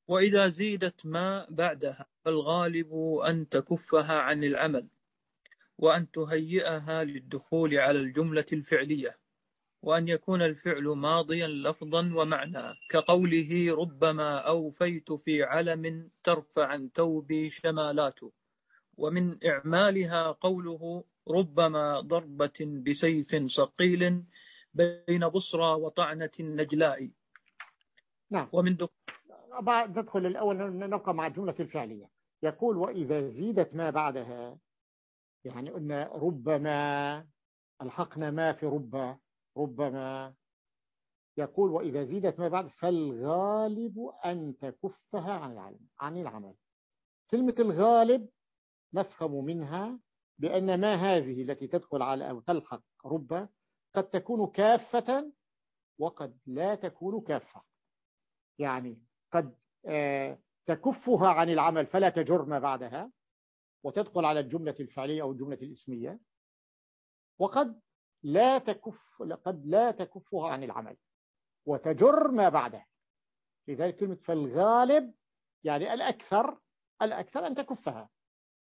وإذا زيدت ما بعدها فالغالب أن تكفها عن العمل وأن تهيئها للدخول على الجملة الفعلية، وأن يكون الفعل ماضيا لفظا ومعنى، كقوله ربما أوفيت في علم ترفع عن ثوبي شمالات. ومن إعمالها قوله ربما ضربة بسيف صقيل بين بصرى وطعنة نجلاء. نعم. ومن دخول بعد ندخل الأول نبقى مع الجملة الفعلية. يقول وإذا زيدت ما بعدها، يعني قلنا ربما الحقنا ما في رب ربما، يقول وإذا زيدت ما بعد فالغالب أن تكفها عن العمل عن العمل. كلمة الغالب نفهم منها بأن ما هذه التي تدخل على أو تلحق رب قد تكون كافة وقد لا تكون كافة، يعني قد آه تكفها عن العمل فلا تجر ما بعدها وتدخل على الجملة الفعلية أو الجملة الاسمية، وقد لا تكف قد لا تكفها عن العمل وتجر ما بعدها. لذلك كلمة فالغالب يعني الأكثر الأكثر أن تكفها،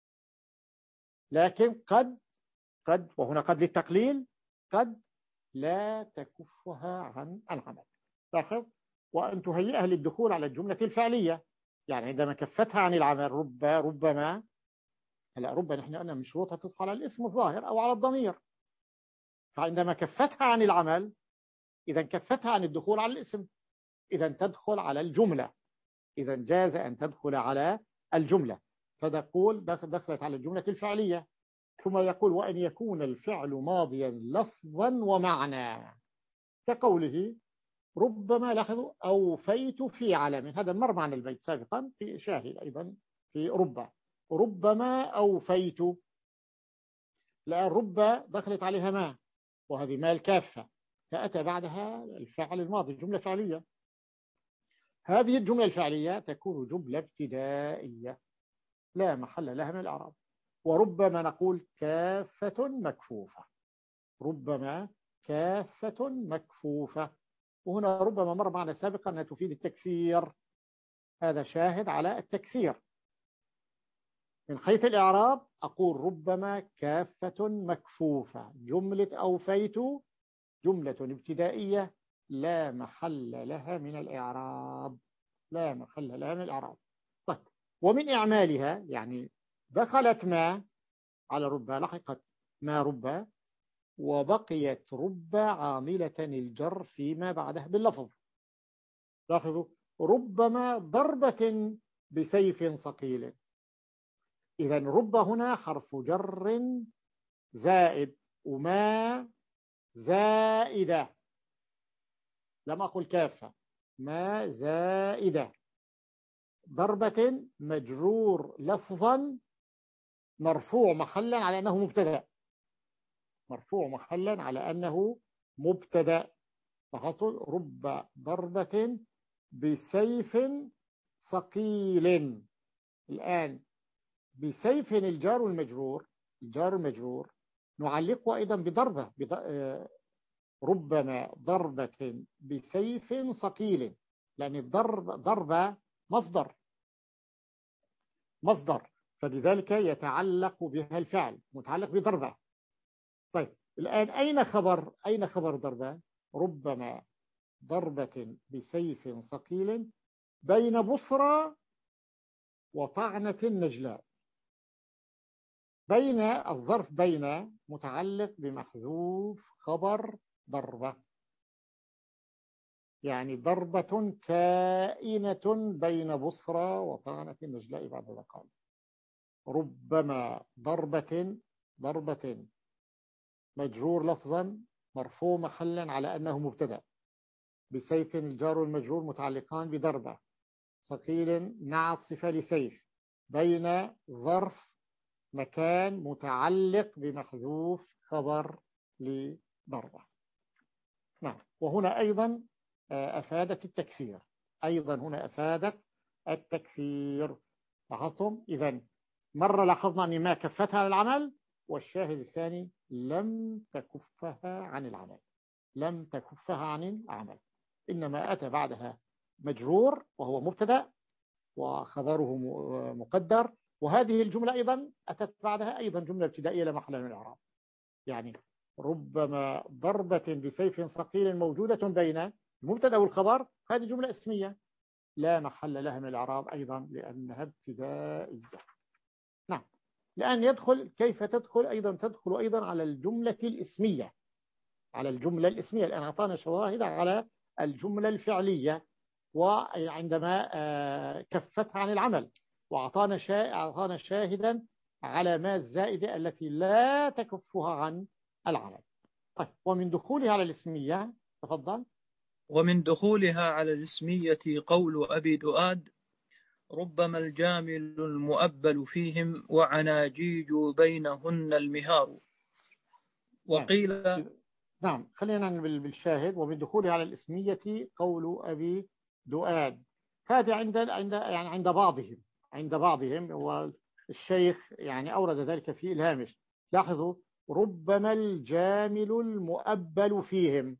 لكن قد قد وهنا قد للتقليل قد لا تكفها عن العمل. لاحظ وأن تهيئها للدخول على الجملة الفعلية، يعني عندما كفتها عن العمل رب ربما، هلا رب نحن قلنا من شروطها تدخل على الاسم الظاهر أو على الضمير، فعندما كفتها عن العمل إذا كفتها عن الدخول على الاسم، إذا تدخل على الجملة، إذا جاز أن تدخل على الجملة، فتقول دخلت على الجملة الفعلية. ثم يقول وأن يكون الفعل ماضيا لفظا ومعنى، كقوله ربما، لاحظوا أوفيت في علم، هذا مر معنا البيت سابقا في شاهد أيضا في رب، ربما أوفيت، لأن رب دخلت عليها ما وهذه ما الكافة، فأتى بعدها الفعل الماضي جملة فعلية. هذه الجملة الفعلية تكون جملة ابتدائية لا محل لها من الإعراب. وربما نقول كافة مكفوفة، ربما كافة مكفوفة، وهنا ربما مر معنا سابقا أنها تفيد التكثير، هذا شاهد على التكثير. من حيث الإعراب أقول ربما كافة مكفوفة، جملة أوفيت جملة ابتدائية لا محل لها من الإعراب، لا محل لها من الإعراب. طيب ومن إعمالها يعني دخلت ما على رب، لحقت ما رب، وبقيت رب عاملة الجر فيما بعدها باللفظ. لاحظوا ربما ضربة بسيف صقيل، إذا رب هنا حرف جر زائد وما زائدة، لم أقل كافة، ما زائدة، ضربة مجرور لفظا مرفوع محلا على أنه مبتدأ، مرفوع محلا على أنه مبتدأ. فحطوا رب ضربة بسيف صقيل. الآن بسيف الجار والمجرور، الجار المجرور نعلقه أيضا بضربة بض... ربما ضربة بسيف صقيل، لأن الضرب ضربة مصدر مصدر فلذلك يتعلق بها الفعل متعلق بضربة. طيب الآن أين خبر أين خبر ضربة؟ ربما ضربة بسيف صقيل بين بصرى وطعنة نجلاء. بين الظرف بين متعلق بمحذوف خبر ضربة، يعني ضربة كائنة بين بصرى وطعنة نجلاء بعد ذلك قال ربما ضربة ضربة مجرور لفظا مرفوع محلا على أنه مبتدأ، بسيف الجار والمجرور متعلقان بضربة، صقيل نعت صفة لسيف، بين ظرف مكان متعلق بمحذوف خبر لضربة. نعم. وهنا أيضا أفادت التكثير، أيضا هنا أفادت التكثير. لاحظتم إذن مرة لاحظنا أن ما كفتها عن العمل، والشاهد الثاني لم تكفها عن العمل، لم تكفها عن العمل، إنما أتى بعدها مجرور وهو مبتدأ وخبره مقدر. وهذه الجملة أيضا أتت بعدها أيضا جملة ابتدائية لا محل من الإعراب. يعني ربما ضربة بسيف صقيل موجودة بين المبتدأ والخبر، هذه جملة اسمية لا محل لها من الإعراب أيضا لأنها ابتدائية. نعم. لأن يدخل كيف تدخل أيضا تدخل أيضا على الجملة الاسمية، على الجملة الاسمية، لأن أعطانا شواهد على الجملة الفعلية وعندما كفتها عن العمل، وأعطانا شا... أعطانا شاهدا على ما الزائدة التي لا تكفها عن العمل. طيب، ومن دخولها على الاسمية، تفضل. ومن دخولها على الاسمية قول أبي دؤاد: ربما الجامل المؤبل فيهم وعناجيج بينهن المهار. وقيل نعم, نعم. خلينا بالشاهد. ومن دخولها على الاسمية قول أبي دؤاد، هذا عند عند يعني عند بعضهم عند بعضهم والشيخ يعني أورد ذلك في الهامش. لاحظوا: ربما الجامل المؤبل فيهم،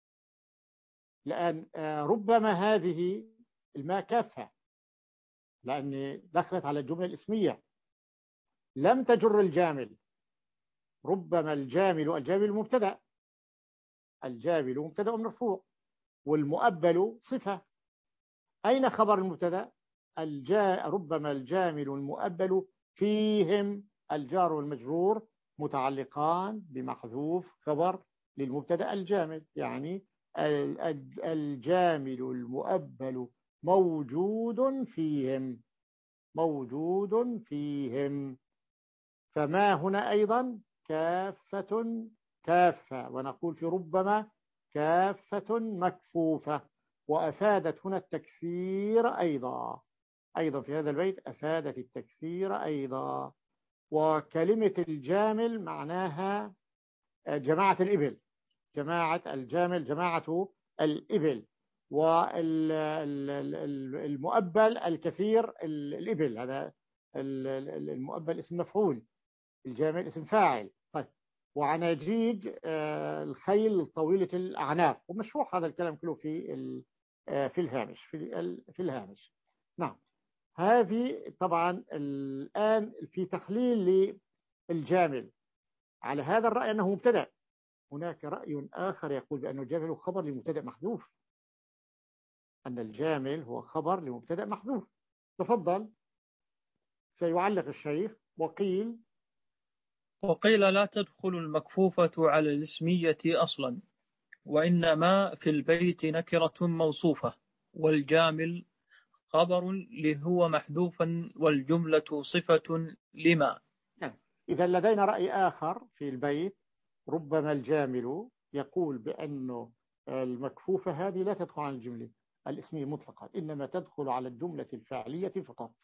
لأن ربما هذه الماء كافة، لأن دخلت على الجملة الاسمية لم تجر الجامل. ربما الجامل، الجامل مبتدأ، الجامل مبتدأ مرفوع، والمؤبل صفة. أين خبر المبتدأ؟ الجا ربما الجامل المؤبل فيهم، الجار والمجرور متعلقان بمحذوف خبر للمبتدأ الجامل. يعني الجامل المؤبل موجود فيهم، موجود فيهم. فما هنا أيضا كافة، كافة، ونقول في ربما كافة مكفوفة، وأفادت هنا التكثير أيضا، أيضا في هذا البيت أفادت التكثير أيضا. وكلمة الجامل معناها جماعة الإبل، جماعة الجامل جماعة الإبل، والمؤبل الكثير الإبل، هذا المؤبل اسم مفعول، الجامل اسم فاعل. طيب، وعناجيج الخيل طويلة الأعناق، ومشروح هذا الكلام كله في في الهامش في في الهامش. نعم. هذه طبعا الآن في تحليل للجامل على هذا الرأي أنه مبتدأ. هناك رأي آخر يقول بأن الجامل هو خبر لمبتدأ محذوف، أن الجامل هو خبر لمبتدأ محذوف. تفضل، سيعلق الشيخ. وقيل وقيل لا تدخل المكفوفة على الاسمية أصلا، وإنما في البيت نكرة موصوفة، والجامل خبر لهو محذوفا، والجملة صفة لما. نعم. إذا لدينا رأي آخر في البيت: ربما الجامل يقول بأنه المكفوفة هذه لا تدخل على الجملة الاسمية مطلقا، إنما تدخل على الجملة الفعلية فقط.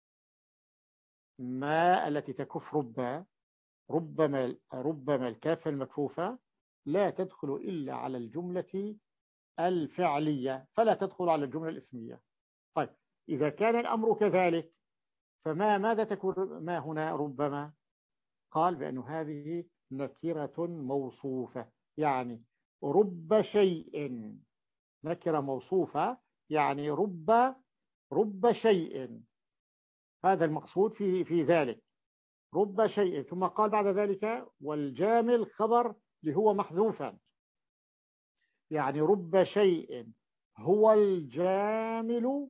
ما التي تكف رب ربما ربما الكافة المكفوفة لا تدخل إلا على الجملة الفعلية، فلا تدخل على الجملة الاسمية. طيب، إذا كان الأمر كذلك فما ماذا تكون ما هنا ربما؟ قال بأن هذه نكرة موصوفة، يعني رب شيء، نكرة موصوفة يعني رب رب شيء، هذا المقصود في في ذلك، رب شيء. ثم قال بعد ذلك: والجامل خبر لهو محذوفا، يعني رب شيء هو الجامل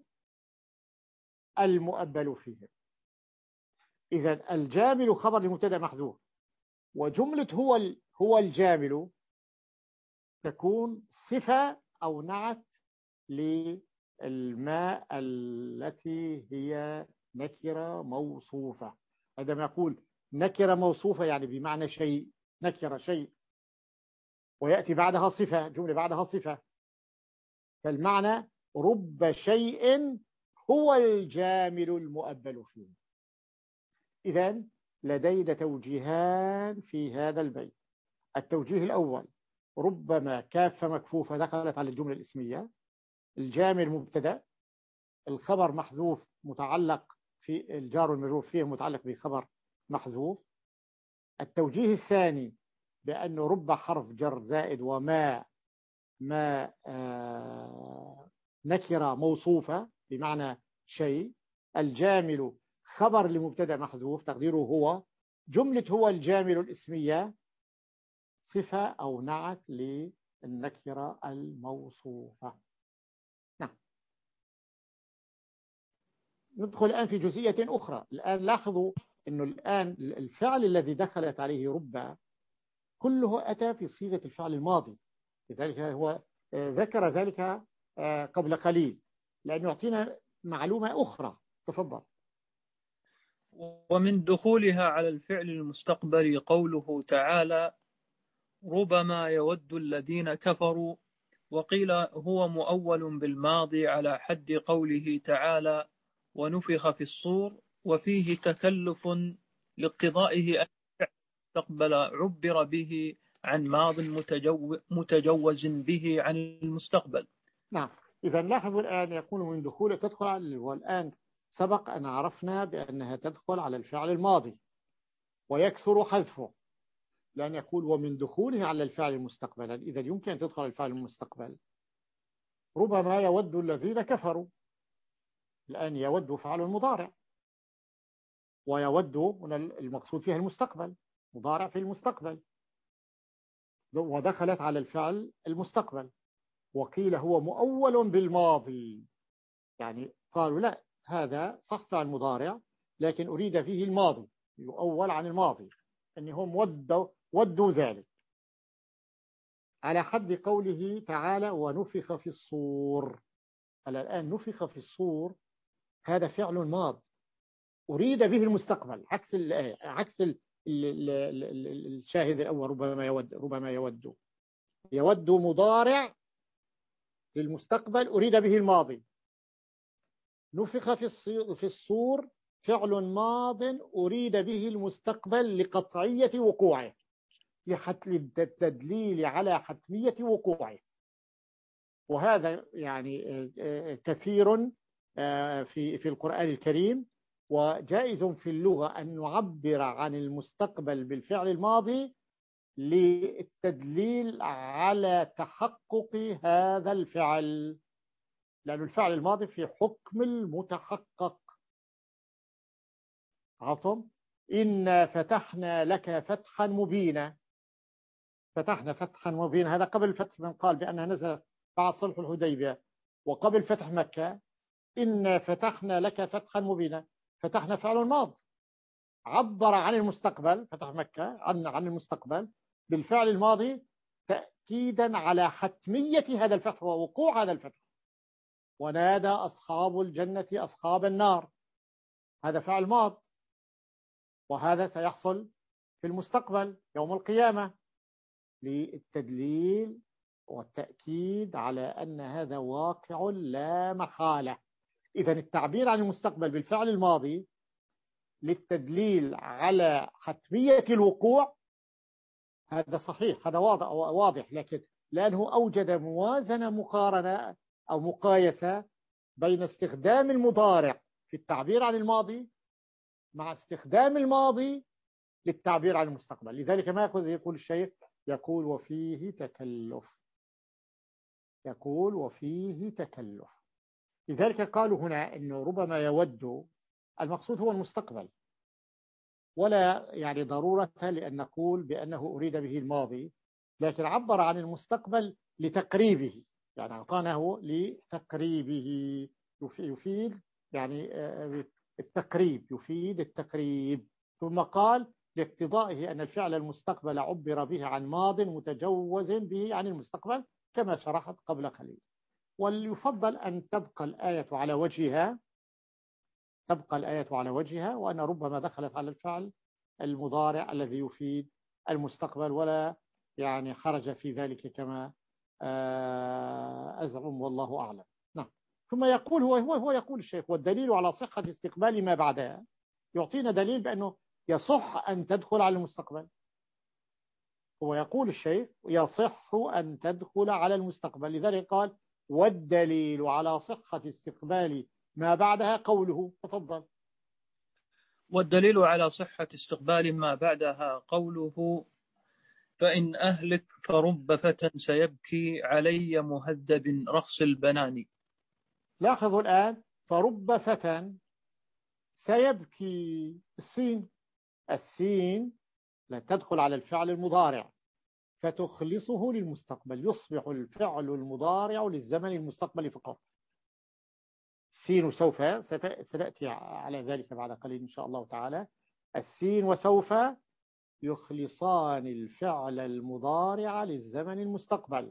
المؤبل فيه. إذا الجامل خبر لمبتدأ محذوف، وجملة هو هو الجامل تكون صفة أو نعت للماء التي هي نكرة موصوفة. عندما يقول نكرة موصوفة يعني بمعنى شيء، نكرة شيء، ويأتي بعدها صفة، جملة بعدها صفة، فالمعنى رب شيء هو الجامل المؤبل فيه. إذن لدينا توجيهان في هذا البيت. التوجيه الأول: ربما كافة مكفوفة دخلت على الجملة الاسمية، الجامل مبتدأ، الخبر محذوف متعلق في الجار والمجرور فيه متعلق بخبر محذوف. التوجيه الثاني بأن رب حرف جر زائد وما ما آه نكرة موصوفة بمعنى شيء. الجامل خبر لمبتدأ محذوف تقديره هو، جملة هو الجامل الاسمية صفة أو نعت للنكرة الموصوفة. نعم. ندخل الآن في جزئية أخرى. الآن لاحظوا أنه الآن الفعل الذي دخلت عليه رب كله أتى في صيغة الفعل الماضي، لذلك هو ذكر ذلك قبل قليل لأنه يعطينا معلومة أخرى. تفضل. ومن دخولها على الفعل المستقبلي قوله تعالى ربما يود الذين كفروا، وقيل هو مؤول بالماضي على حد قوله تعالى ونفخ في الصور، وفيه تكلف لاقتضائه أن المستقبل عبر به عن ماض متجو متجوز به عن المستقبل. نعم. إذا لاحظوا الآن يكون من دخول تدخل على، والآن سبق أن عرفنا بأنها تدخل على الفعل الماضي ويكثر حذفه، لأن يقول ومن دخوله على الفعل المستقبل، إذا يمكن أن تدخل على الفعل المستقبل. ربما يود الذين كفروا، الآن يود فعل مضارع، ويود هنا المقصود فيها المستقبل، مضارع في المستقبل، ودخلت على الفعل المستقبل. وقيل هو مؤول بالماضي، يعني قالوا لا هذا صح فعل مضارع لكن أريد فيه الماضي، يؤول عن الماضي أنهم ودوا, ودوا ذلك، على حد قوله تعالى ونفخ في الصور. الآن نفخ في الصور هذا فعل ماض أريد به المستقبل، عكس الآية، عكس ال ال ال ال الشاهد الأول ربما يود. ربما يود يود مضارع للمستقبل أريد به الماضي. نفخ في الصور فعل ماض أريد به المستقبل لقطعية وقوعه، للتدليل على حتمية وقوعه. وهذا يعني كثير في في القرآن الكريم، وجائز في اللغة أن نعبر عن المستقبل بالفعل الماضي للتدليل على تحقق هذا الفعل، لأن الفعل الماضي في حكم المتحقق. عطم إنا فتحنا لك فتحا مبينا، فتحنا فتحا مبينا، هذا قبل الفتح من قال بأنها نزل بعد صلح الحديبية وقبل فتح مكة. إنا فتحنا لك فتحا مبينا، فتحنا فعل ماض عبر عن المستقبل، فتح مكة عن عن المستقبل بالفعل الماضي تأكيدا على حتمية هذا الفتح ووقوع هذا الفتح. ونادى أصحاب الجنة أصحاب النار، هذا فعل ماض، وهذا سيحصل في المستقبل يوم القيامة، للتدليل والتأكيد على أن هذا واقع لا محالة. إذا التعبير عن المستقبل بالفعل الماضي للتدليل على حتمية الوقوع هذا صحيح، هذا واضح, واضح لكن لأنه أوجد موازنة مقارنة أو مقايسة بين استخدام المضارع في التعبير عن الماضي مع استخدام الماضي للتعبير عن المستقبل. لذلك ما يقول الشيخ، يقول وفيه تكلف، يقول وفيه تكلف. لذلك قالوا هنا أنه ربما يود المقصود هو المستقبل، ولا يعني ضرورة لأن نقول بأنه أريد به الماضي، لكن عبر عن المستقبل لتقريبه، يعني أعطاناه لتقريبه، يفيد يعني التقريب، يفيد التقريب. ثم قال لاقتضائه أن الفعل المستقبل عبر به عن ماض متجوز به عن المستقبل كما شرحت قبل قليل. وليفضل أن تبقى الآية على وجهها، تبقى الآية على وجهها، وأن ربما دخلت على الفعل المضارع الذي يفيد المستقبل، ولا يعني خرج في ذلك كما أزعم والله أعلم. نعم. ثم يقول هو هو هو يقول الشيخ والدليل على صحة استقبال ما بعدها، يعطينا دليل بأنه يصح أن تدخل على المستقبل. هو يقول الشيخ يصح أن تدخل على المستقبل، لذلك قال والدليل على صحة استقبال ما بعدها قوله. تفضل. والدليل على صحة استقبال ما بعدها قوله فإن أهلك فرب فتى سيبكي علي مهذب رخص البنان. لاحظوا الآن فرب فتى سيبكي. السين السين لا تدخل على الفعل المضارع فتخلصه للمستقبل، يصبح الفعل المضارع للزمن المستقبلي فقط. السين وسوف سنأتي على ذلك بعد قليل إن شاء الله تعالى. السين وسوف يخلصان الفعل المضارع للزمن المستقبل،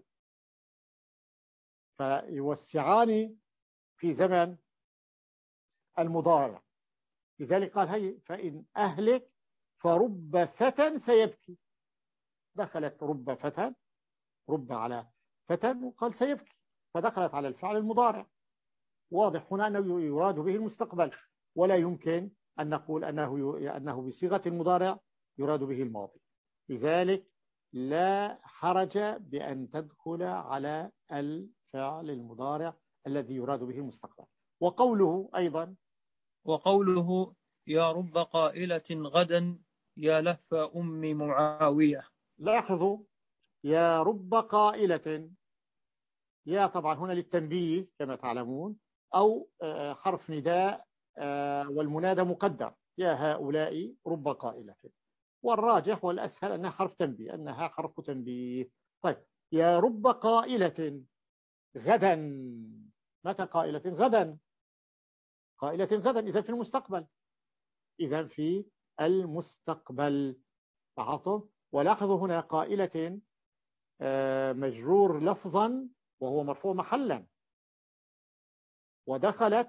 فيوسعان في زمن المضارع. لذلك قال هي فإن أهلك فرب فتى سيبكي. دخلت رب فتى، رب على فتى وقال سيبكي، فدخلت على الفعل المضارع. واضح هنا أنه يراد به المستقبل، ولا يمكن أن نقول أنه أنه بصيغة المضارع يراد به الماضي. لذلك لا حرج بأن تدخل على الفعل المضارع الذي يراد به المستقبل. وقوله أيضا وقوله يا رب قائلة غدا يا لهف أم معاوية. لاحظوا يا رب قائلة، يا طبعا هنا للتنبيه كما تعلمون، أو حرف نداء والمنادى مقدر، يا هؤلاء رب قائلة. والراجح والأسهل أنها حرف تنبيه، أنها حرف تنبيه. طيب يا رب قائلة غدا. متى قائلة؟ غدا. قائلة غدا إذا في المستقبل، إذا في المستقبل. لاحظتم؟ ولاحظوا هنا قائلة مجرور لفظا وهو مرفوع محلا، ودخلت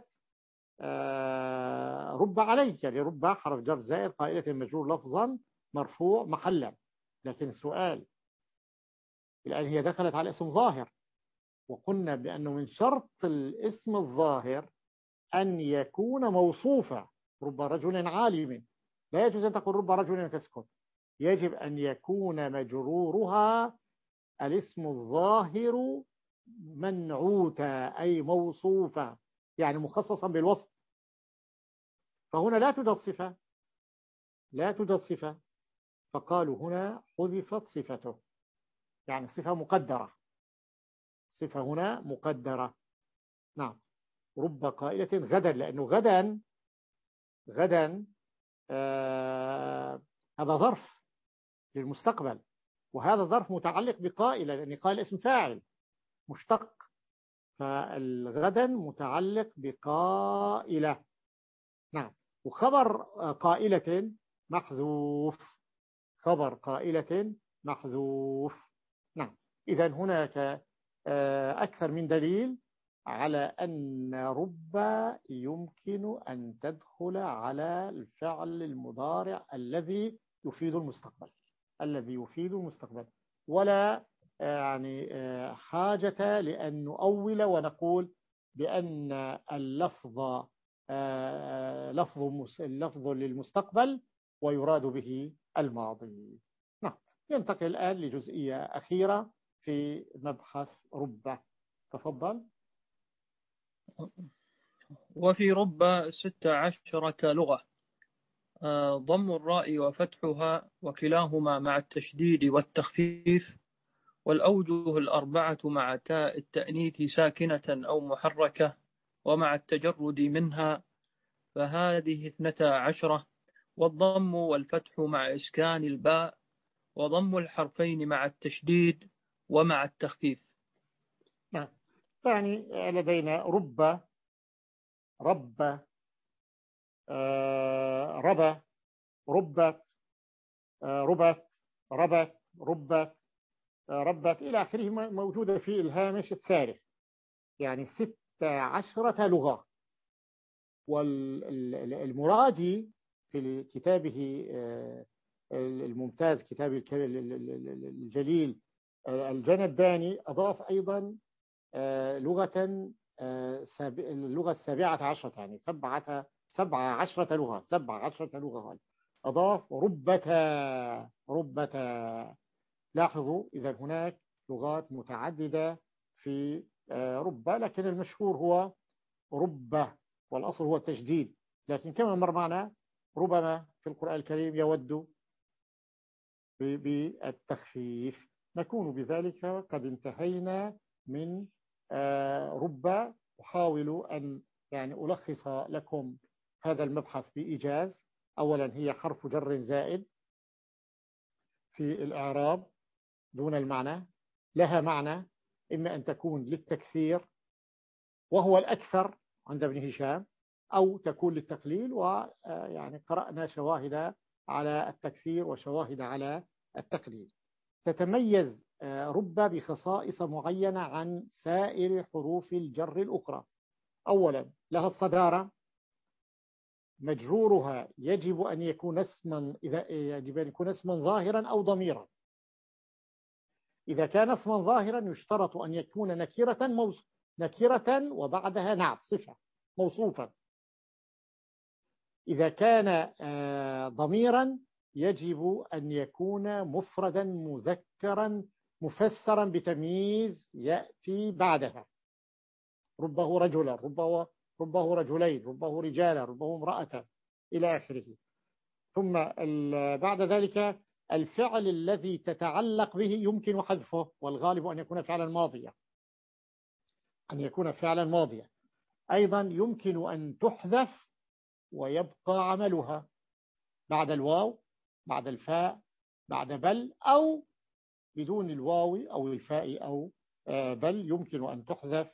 رب عليه، يعني رب حرف جر زائد قائلة مجرور لفظا مرفوع محلا. لكن السؤال الآن هي دخلت على اسم ظاهر، وقلنا بأنه من شرط الاسم الظاهر أن يكون موصوفا. رب رجل عالم، لا يجوز أن تقول رب رجل تسكت، يجب أن يكون مجرورها الاسم الظاهر منعوتا أي موصوفا، يعني مخصصا بالوصف. فهنا لا توجد صفة، لا توجد صفة، فقالوا هنا حذفت صفته، يعني صفة مقدرة، صفة هنا مقدرة. نعم. رب قائلة غدا، لأنه غدا غدا آه هذا ظرف للمستقبل، وهذا ظرف متعلق بقائلة، لأن قائل اسم فاعل مشتق، فالغدا متعلق بقائلة. نعم. وخبر قائلة محذوف، خبر قائلة محذوف. نعم. إذن هناك أكثر من دليل على أن رب يمكن أن تدخل على الفعل المضارع الذي يفيد المستقبل، الذي يفيد المستقبل، ولا يعني حاجة لأن نؤول ونقول بأن اللفظ لفظ اللفظ للمستقبل ويراد به الماضي. نعم. ينتقل الآن لجزئية أخيرة في مبحث رب. تفضل. وفي رب ست عشرة لغة، ضم الراء وفتحها وكلاهما مع التشديد والتخفيف، والأوجه الأربعة مع تاء التأنيث ساكنة أو محركة ومع التجرد منها، فهذه اثنتا عشرة. والضم والفتح مع إسكان الباء، وضم الحرفين مع التشديد ومع التخفيف. نعم. يعني لدينا رب، رب، آه رب، ربت، آه ربت، ربت، ربت، آه ربت إلى آخره، موجودة في الهامش الثالث. يعني ست عشرة لغة. والمرادي في كتابه الممتاز، كتاب الجليل الجنداني، أضاف أيضا لغة اللغة السابعة عشرة، يعني سبعة سبعة عشرة لغة، سبعة عشرة لغة أضاف ربتا، ربتا. لاحظوا إذا هناك لغات متعددة في رب، لكن المشهور هو رب، والأصل هو التجديد. لكن كما مر معنا ربما في القرآن الكريم يود بالتخفيف. نكون بذلك قد انتهينا من رب. أحاول أن يعني ألخص لكم هذا المبحث بإيجاز. أولا هي حرف جر زائد في الإعراب دون المعنى، لها معنى إما أن تكون للتكثير وهو الأكثر عند ابن هشام، أو تكون للتقليل، ويعني قرأنا شواهد على التكثير وشواهد على التقليل. تتميز رب بخصائص معينة عن سائر حروف الجر الأخرى. أولا لها الصدارة، مجرورها يجب أن يكون اسما، إذا يجب أن يكون اسما ظاهرا أو ضميرا. إذا كان اسما ظاهرا يشترط أن يكون نكرة موص... نكرة وبعدها نعت صفة موصوفا. إذا كان ضميرا يجب أن يكون مفردا مذكرا مفسرا بتمييز يأتي بعدها، ربه رجلا، ربه, ربه رجلين، ربه رجالا، ربه امرأة إلى آخره. ثم بعد ذلك الفعل الذي تتعلق به يمكن حذفه، والغالب أن يكون فعلا ماضيا، أن يكون فعلا ماضيا. أيضا يمكن أن تحذف ويبقى عملها بعد الواو، بعد الفاء، بعد بل، أو بدون الواو أو الفاء أو بل يمكن أن تحذف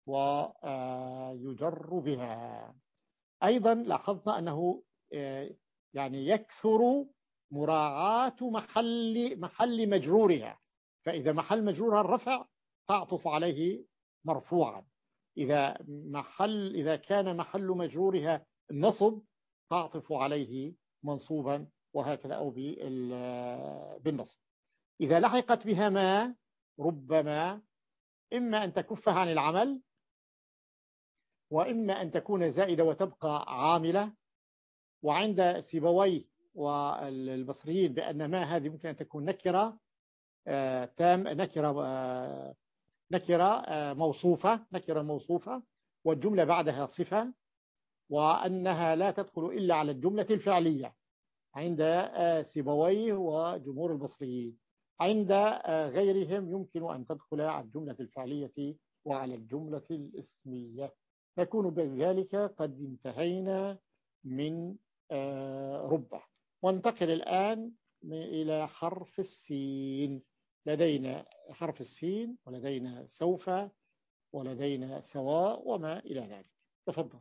ويجر بها. أيضا لاحظنا أنه يعني يكثر مراعاة محل محل مجرورها، فإذا محل مجرورها الرفع تعطف عليه مرفوعا، إذا محل إذا كان محل مجرورها النصب تعطف عليه منصوبا، وهكذا أو بالنصب. إذا لحقت بها ما ربما إما أن تكفها عن العمل، وإما أن تكون زائدة وتبقى عاملة. وعند سيبويه والبصريين بأن ما هذه ممكن أن تكون نكرة آه تام نكرة آه نكرة آه موصوفة نكرة موصوفة والجملة بعدها صفة، وأنها لا تدخل إلا على الجملة الفعلية عند آه سيبويه وجمهور البصريين. عند آه غيرهم يمكن أن تدخل على الجملة الفعلية وعلى الجملة الاسمية. نكون بذلك قد انتهينا من ربع، وانتقل الآن إلى حرف السين. لدينا حرف السين ولدينا سوف ولدينا سواء وما إلى ذلك. تفضل.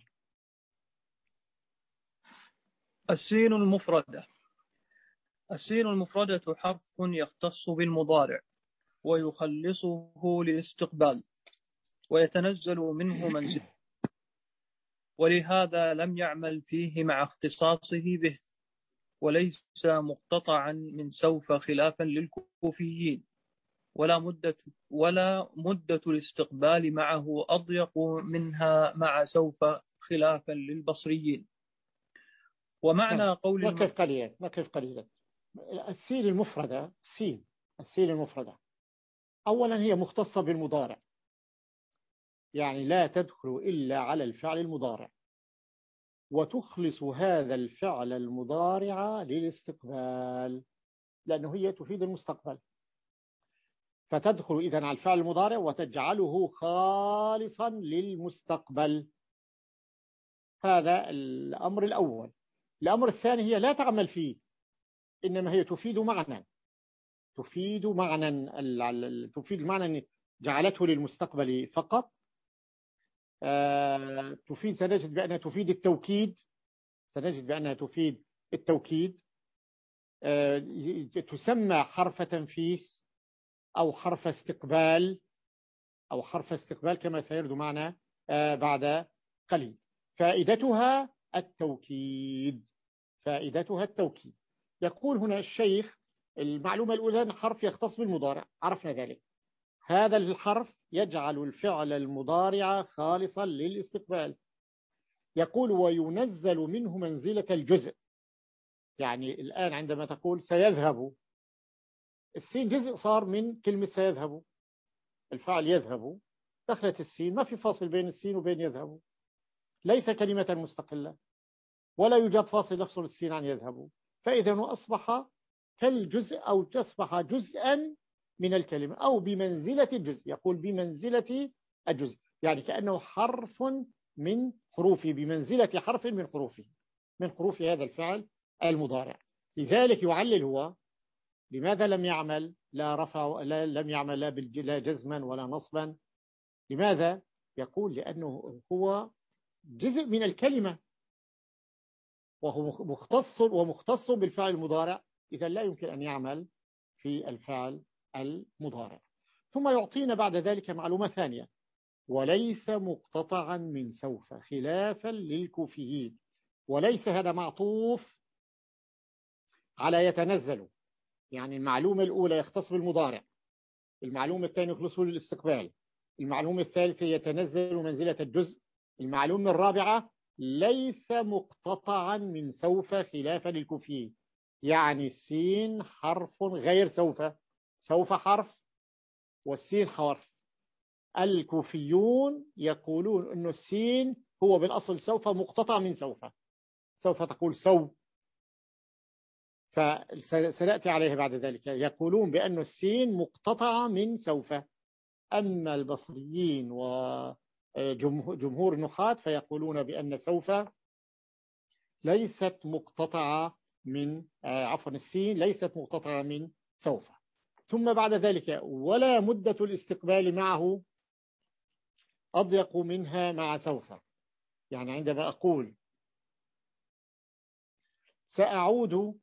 السين المفردة. السين المفردة حرف يختص بالمضارع ويخلصه للاستقبال ويتنزل منه منزل، ولهذا لم يعمل فيه مع اختصاصه به، وليس مقتطعا من سوف خلافا للكوفيين، ولا مدة ولا مدة الاستقبال معه أضيق منها مع سوف خلافا للبصريين. ومعنى قول نقف قليلا نقف قليلا السين المفردة السين السين المفردة أولا هي مختصة بالمضارع، يعني لا تدخل إلا على الفعل المضارع، وتخلص هذا الفعل المضارع للاستقبال، لأنه هي تفيد المستقبل، فتدخل إذن على الفعل المضارع وتجعله خالصا للمستقبل. هذا الأمر الأول. الأمر الثاني هي لا تعمل فيه، إنما هي تفيد معنى تفيد معنى تفيد المعنى جعلته للمستقبل فقط. آه تفيد سنجد بأنها تفيد التوكيد سنجد بأنها تفيد التوكيد آه تسمى حرف تنفيس أو حرف استقبال أو حرف استقبال كما سيرد معنا آه بعد قليل. فائدتها التوكيد فائدتها التوكيد. يقول هنا الشيخ المعلومة الأولى أن حرف يختص بالمضارع، عرفنا ذلك. هذا الحرف يجعل الفعل المضارع خالصا للاستقبال. يقول وينزل منه منزلة الجزء، يعني الآن عندما تقول سيذهب، السين جزء صار من كلمة سيذهب، الفعل يذهب دخلت السين، ما في فاصل بين السين وبين يذهب، ليس كلمة مستقلة ولا يوجد فاصل يفصل السين عن يذهب، فإذا أصبح كالجزء أو تصبح جزءا من الكلمة أو بمنزلة الجزء. يقول بمنزلة الجزء، يعني كأنه حرف من حروفه، بمنزلة حرف من حروفه. من حروف هذا الفعل المضارع. لذلك يعلل هو لماذا لم يعمل لا رفع لا لم يعمل لا, لا جزما ولا نصبا. لماذا؟ يقول لأنه هو جزء من الكلمة وهو مختص ومختص بالفعل المضارع، إذا لا يمكن أن يعمل في الفعل المضارع. ثم يعطينا بعد ذلك معلومة ثانية: وليس مقتطعا من سوف، خلافا للكوفيين. وليس هذا معطوف على يتنزل، يعني المعلومة الأولى يختص بالمضارع، المعلومة الثانية يختص بالاستقبال، المعلومة الثالثة يتنزل منزلة الجزء، المعلومة الرابعة ليس مقتطعا من سوف خلافا للكوفيين. يعني السين حرف غير سوف، سوف حرف والسين حرف. الكوفيون يقولون أن السين هو بالأصل سوف مقتطع من سوف، سوف تقول سو، فسنأتي عليه بعد ذلك. يقولون بأن السين مقتطع من سوف. أما البصريين وجمهور النحاة فيقولون بأن سوف ليست مقتطعة من عفوا السين ليست مقتطعة من سوف. ثم بعد ذلك ولا مدة الاستقبال معه أضيق منها مع سوف. يعني عندما أقول سأعود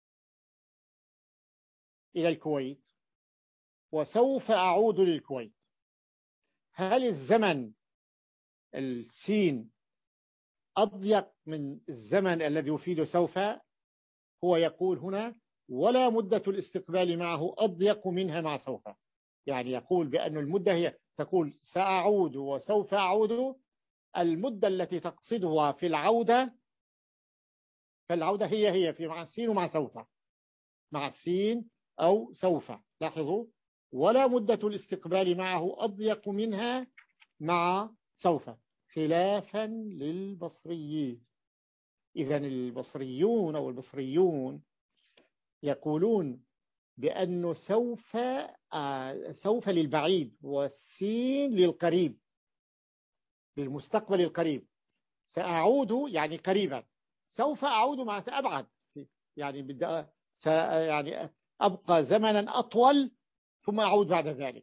إلى الكويت وسوف أعود للكويت، هل الزمن السين أضيق من الزمن الذي يفيد سوف؟ هو يقول هنا ولا مدة الاستقبال معه أضيق منها مع سوف. يعني يقول بأن المدة هي تقول سأعود وسوف أعود، المدة التي تقصدها في العودة، فالعودة هي هي في مع السين ومع سوف، مع السين أو سوف. لاحظوا ولا مدة الاستقبال معه أضيق منها مع سوف، خلافا للبصريين. إذن البصريون أو البصريون يقولون بأن سوف آه سوف للبعيد والسين للقريب، للمستقبل القريب. سأعود يعني قريبا، سوف أعود مع أبعد، يعني بدأ يعني أبقى زمنا أطول ثم أعود بعد ذلك.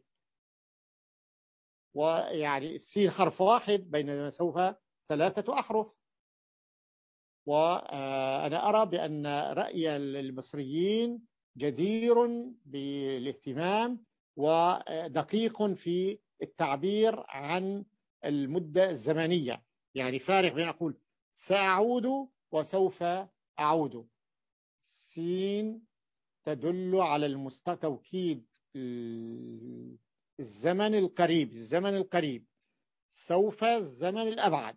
ويعني السين حرف واحد بينما سوف ثلاثة أحرف. وأنا أرى بأن رأي المصريين جدير بالاهتمام ودقيق في التعبير عن المدة الزمنية. يعني فارق بين أقول سأعود وسوف أعود. سين تدل على المستوكيد الزمن القريب، الزمن القريب. سوف الزمن الأبعد.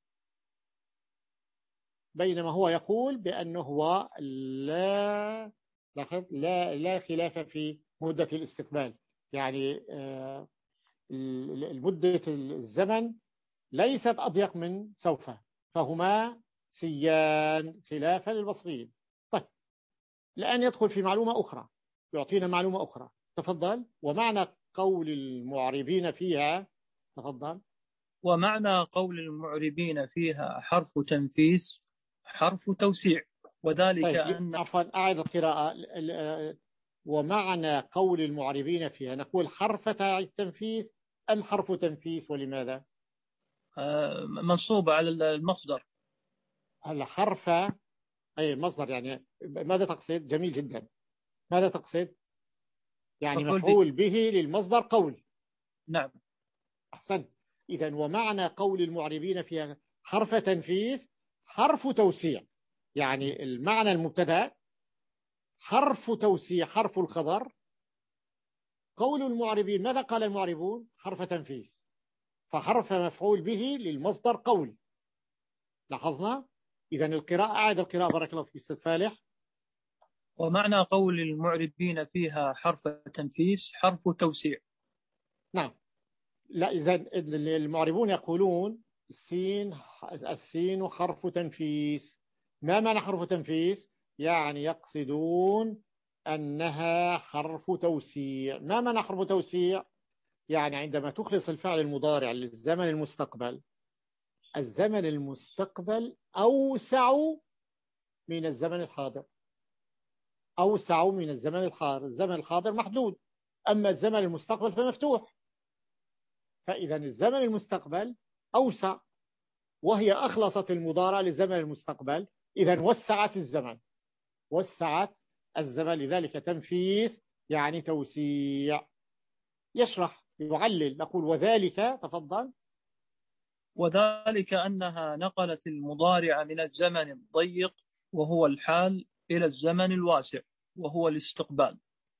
بينما هو يقول بأنه هو لا لا لا خلاف في مدة الاستقبال. يعني المدة الزمن ليست أضيق من سوف، فهما سيان خلافا للبصريين. طيب الآن يدخل في معلومة أخرى، يعطينا معلومة أخرى. تفضل. ومعنى قول المعربين فيها. تفضل. ومعنى قول المعربين فيها حرف تنفيس حرف توسيع، وذلك طيب أن عفوا أعيد القراءة. ومعنى قول المعربين فيها نقول حرف تنفيس أم حرف تنفيس، ولماذا؟ منصوب على المصدر. هل حرف أي مصدر، يعني ماذا تقصد؟ جميل جدا. ماذا تقصد؟ يعني مفعول مفعول به. به للمصدر قول. نعم أحسنت. إذن ومعنى قول المعربين فيها حرف تنفيس حرف توسيع. يعني المعنى المبتدا حرف توسيع، حرف الخبر. قول المعربين ماذا قال المعربون؟ حرف تنفيس، فحرف مفعول به للمصدر قول. لاحظنا. إذن القراءة أعد القراءة بارك الله فيك أستاذ فالح. ومعنى قول المعربين فيها حرف تنفيس حرف توسيع. نعم. لا إذن المعربون يقولون السين السين حرف تنفيس. ما معنى حرف تنفيس؟ يعني يقصدون أنها حرف توسيع. ما معنى حرف توسيع؟ يعني عندما تخلص الفعل المضارع للزمن المستقبل، الزمن المستقبل أوسع من الزمن الحاضر، أوسع من الزمن الحاضر. الزمن الحاضر محدود، أما الزمن المستقبل فمفتوح. فإذا الزمن المستقبل أوسع، وهي أخلصت المضارع للزمن المستقبل، إذا وسعت الزمن، وسعت الزمن. لذلك تنفيس يعني توسيع. يشرح يعلل، نقول وذلك، تفضل. وذلك أنها نقلت المضارع من الزمن الضيق وهو الحال إلى الزمن الواسع وهو الاستقبال.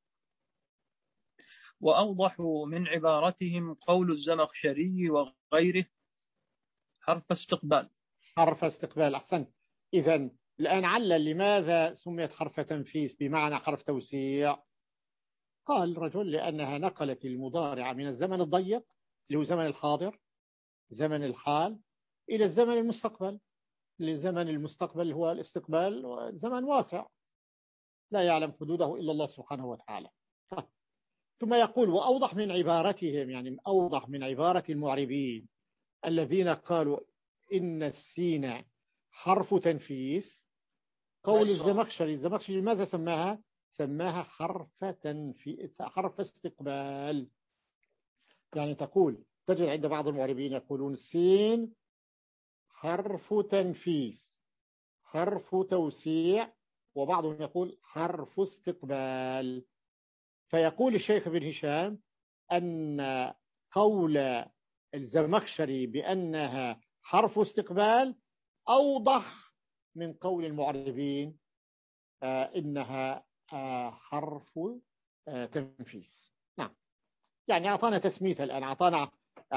وأوضح من عبارتهم قول الزمخشري وغيره حرف استقبال. حرف استقبال، أحسنت. إذن الآن علل لماذا سميت حرف تنفيس بمعنى حرف توسيع. قال رجل لأنها نقلت المضارع من الزمن الضيق اللي هو زمن الحاضر، زمن الحال، إلى الزمن المستقبل. لزمن المستقبل هو الاستقبال، زمن واسع لا يعلم حدوده إلا الله سبحانه وتعالى. ثم يقول وأوضح من عبارتهم، يعني أوضح من عبارة المعربين الذين قالوا إن السين حرف تنفيس، قول الزمخشري. الزمخشري ماذا سماها؟ سماها حرف تنفيس، حرف استقبال. يعني تقول تجد عند بعض المعربين يقولون السين حرف تنفيس، حرف توسيع، وبعضهم يقول حرف استقبال. فيقول الشيخ بن هشام أن قول الزمخشري بأنها حرف استقبال أوضح من قول المعربين آه إنها آه حرف آه تنفيس. نعم، يعني أعطانا تسميتها الآن، أعطانا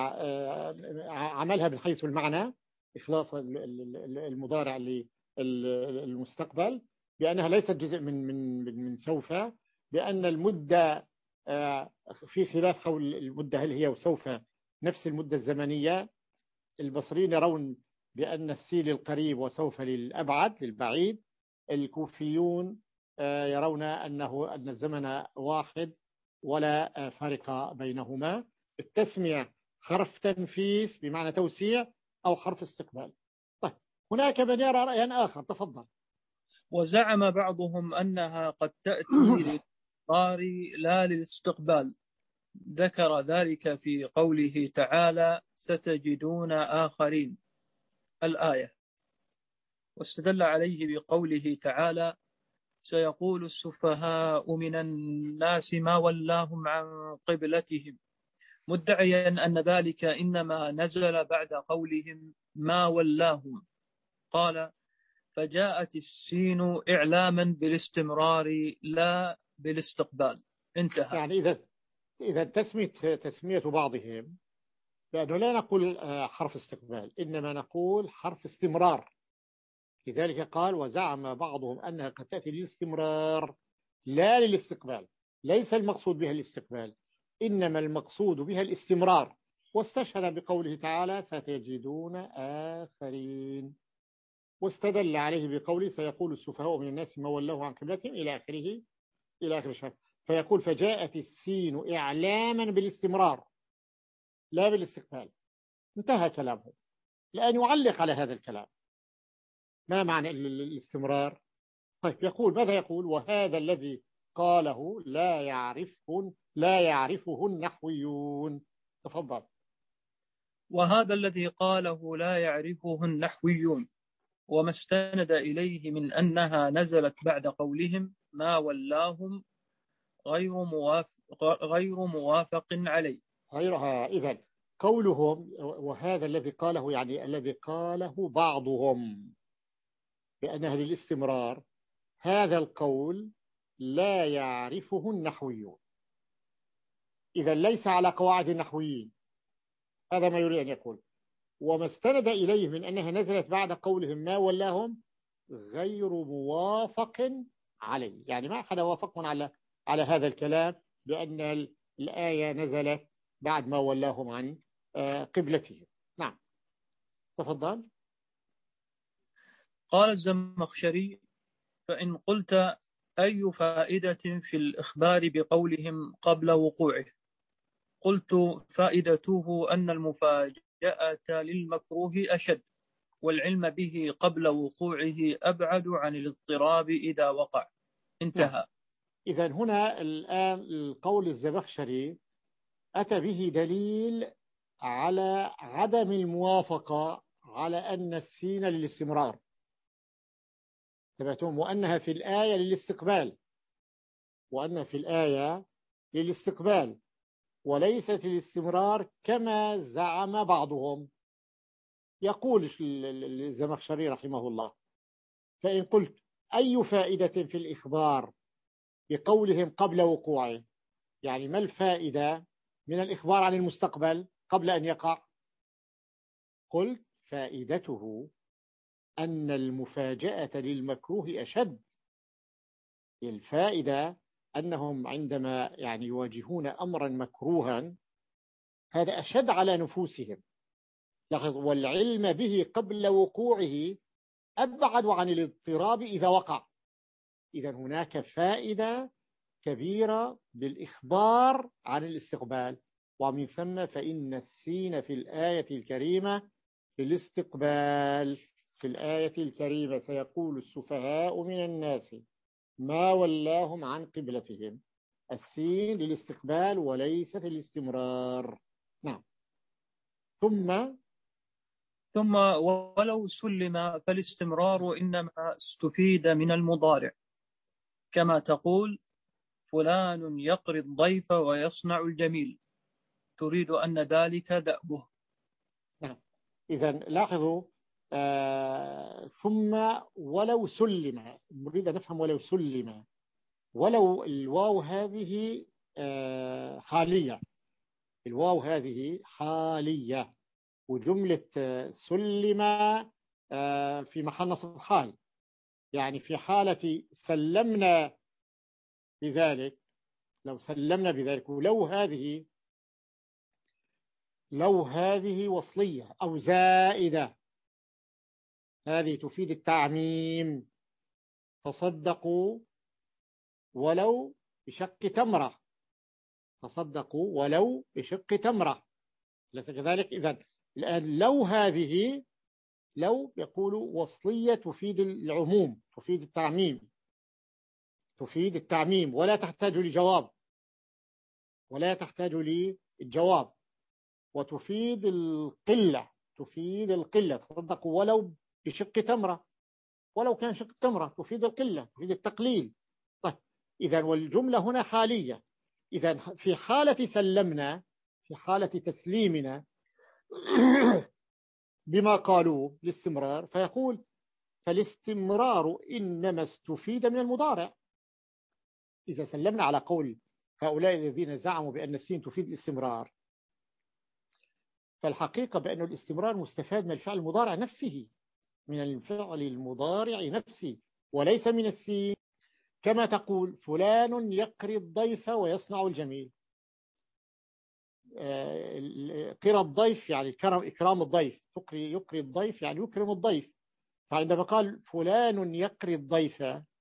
آه عملها من حيث المعنى، إخلاص المضارع للمستقبل، بأنها ليست جزء من من من, من سوف، بأن المدة آه في خلاف حول المدة هل هي وسوف نفس المدة الزمنية. البصريين يرون بأن السين للقريب وسوف للأبعد للبعيد. الكوفيون يرون أنه أن الزمن واحد ولا فارق بينهما. التسمية حرف تنفيس بمعنى توسيع أو حرف استقبال. طيب، هناك من يرى رأيا آخر، تفضل. وزعم بعضهم أنها قد تأتي للإضرار لا للاستقبال، ذكر ذلك في قوله تعالى ستجدون آخرين الآية، واستدل عليه بقوله تعالى سيقول السفهاء من الناس ما ولاهم عن قبلتهم، مدعيا أن ذلك إنما نزل بعد قولهم ما ولاهم. قال فجاءت السين إعلاما بالاستمرار لا بالاستقبال. انتهى. يعني إذا إذا تسمية تسمية بعضهم لأنه لا نقول حرف استقبال، إنما نقول حرف استمرار. لذلك قال وزعم بعضهم أنها قد تأتي للاستمرار لا للاستقبال. ليس المقصود بها الاستقبال، إنما المقصود بها الاستمرار. واستشهد بقوله تعالى ستجدون آخرين، واستدل عليه بقوله سيقول السفهاء من الناس ما ولوه عن قبلتهم إلى آخره إلى آخر الشهر. فيقول فجاءت السين إعلاما بالاستمرار لا بالاستقبال. انتهى كلامه. لأن يعلق على هذا الكلام ما معنى الاستمرار. طيب، يقول ماذا يقول؟ وهذا الذي قاله لا يعرفه لا يعرفه النحويون. تفضل. وهذا الذي قاله لا يعرفه النحويون، وما استند إليه من أنها نزلت بعد قولهم ما ولاهم غير موافق, غير موافق عليه. غيرها. إذن قولهم وهذا الذي قاله يعني الذي قاله بعضهم بأنها للاستمرار، هذا القول لا يعرفه النحويون. إذا ليس على قواعد النحويين. هذا ما يريد أن يقول. وما استند إليه من أنها نزلت بعد قولهم ما ولاهم غير موافق عليه، يعني ما أحد وافق على على هذا الكلام بأن الآية نزلت بعد ما ولاهم عن قبلتهم. نعم، تفضل. قال الزمخشري فإن قلت أي فائدة في الإخبار بقولهم قبل وقوعه، قلت فائدته أن المفاجأة للمكروه أشد، والعلم به قبل وقوعه أبعد عن الاضطراب إذا وقع. انتهى. إذن هنا الآن القول الزمخشري أتى به دليل على عدم الموافقة على أن السين للاستمرار، تبعتم، وأنها في الآية للاستقبال، وأنها في الآية للاستقبال وليست للاستمرار كما زعم بعضهم. يقول الزمخشري رحمه الله: فإن قلت أي فائدة في الإخبار بقولهم قبل وقوعه، يعني ما الفائدة من الإخبار عن المستقبل قبل أن يقع؟ قلت: فائدته أن المفاجأة للمكروه أشد. الفائدة أنهم عندما يعني يواجهون أمرا مكروها هذا أشد على نفوسهم. لاحظ: والعلم به قبل وقوعه أبعد عن الاضطراب إذا وقع. إذا هناك فائدة كبيرة بالإخبار عن الاستقبال، ومن ثم فإن السين في الآية الكريمة للاستقبال. في الآية الكريمة: سيقول السفهاء من الناس ما ولاهم عن قبلتهم. السين للاستقبال وليست الاستمرار. نعم. ثم ثم ولو سلم فالاستمرار إنما استفيد من المضارع، كما تقول فلان يقري الضيف ويصنع الجميل، تريد أن ذلك دأبه. نعم. إذا لاحظوا آه ثم ولو سلم، نريد أن نفهم ولو سلم. ولو الواو هذه آه حالية، الواو هذه حالية، وجملة آه سلم آه في محل نصب حال، يعني في حالة سلمنا بذلك، لو سلمنا بذلك. ولو هذه لو هذه وصلية أو زائدة، هذه تفيد التعميم. تصدقوا ولو بشق تمرة، تصدقوا ولو بشق تمرة، ليس كذلك؟ إذن الآن لو هذه لو يقولوا وصلية تفيد العموم، تفيد التعميم، تفيد التعميم ولا تحتاج لجواب، ولا تحتاج للجواب، وتفيد القلة، تفيد القلة. تصدقوا ولو بشق تمرة، ولو كان شق تمرة تفيد القلة، تفيد التقليل. طيب إذن والجملة هنا حالية. إذن في حالة سلمنا، في حالة تسليمنا بما قالوه الاستمرار، فيقول فالاستمرار إنما استفيد من المضارع. إذا سلمنا على قول هؤلاء الذين زعموا بأن السين تفيد الاستمرار، فالحقيقة بأن الاستمرار مستفاد من الفعل المضارع نفسه، من الفعل المضارع نفسه، وليس من السين. كما تقول فلان يقري الضيف ويصنع الجميل. قرى الضيف يعني إكرام الضيف، يقري, يقري الضيف يعني يكرم الضيف. فعندما قال فلان يقري الضيف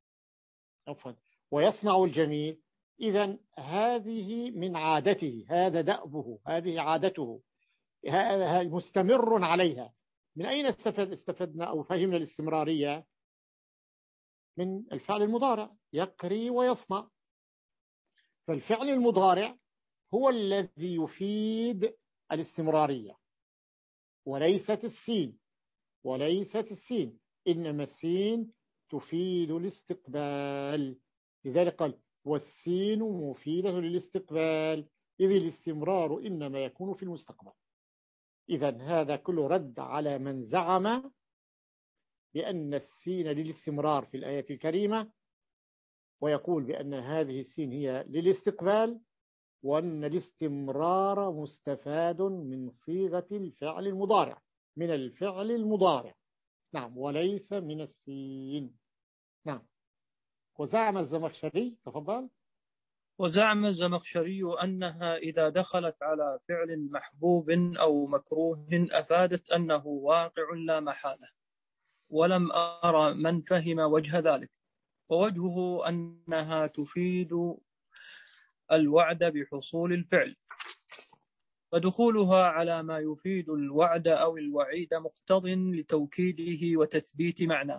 ويصنع الجميل، إذن هذه من عادته، هذا دأبه، هذه عادته، هذا مستمر عليها. من أين استفد استفدنا أو فهمنا الاستمرارية؟ من الفعل المضارع يقري ويصنع. فالفعل المضارع هو الذي يفيد الاستمرارية، وليست السين، وليست السين، إنما السين تفيد الاستقبال. لذلك قال والسين مفيدة للاستقبال، إذ الاستمرار إنما يكون في المستقبل. إذن هذا كله رد على من زعم بأن السين للاستمرار في الآية الكريمة، ويقول بأن هذه السين هي للاستقبال، وأن الاستمرار مستفاد من صيغة الفعل المضارع، من الفعل المضارع. نعم، وليس من السين. نعم. وزعم الزمخشري، تفضل. وزعم الزمخشري أنها إذا دخلت على فعل محبوب أو مكروه أفادت أنه واقع لا محالة، ولم أرى من فهم وجه ذلك، ووجهه أنها تفيد الوعد بحصول الفعل. فدخولها على ما يفيد الوعد أو الوعيد مقتض لتوكيده وتثبيت معناه.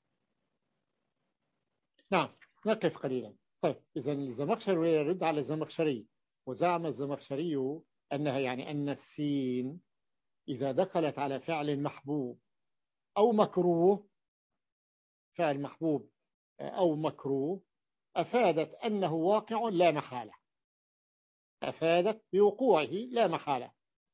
نعم، نقف قليلا. طيب، إذا الزمخشري يرد على الزمخشري، وزعم الزمخشري أنها يعني أن السين إذا دخلت على فعل محبوب أو مكروه، فعل محبوب أو مكروه، أفادت أنه واقع لا محالة، أفادت بوقوعه لا محالة.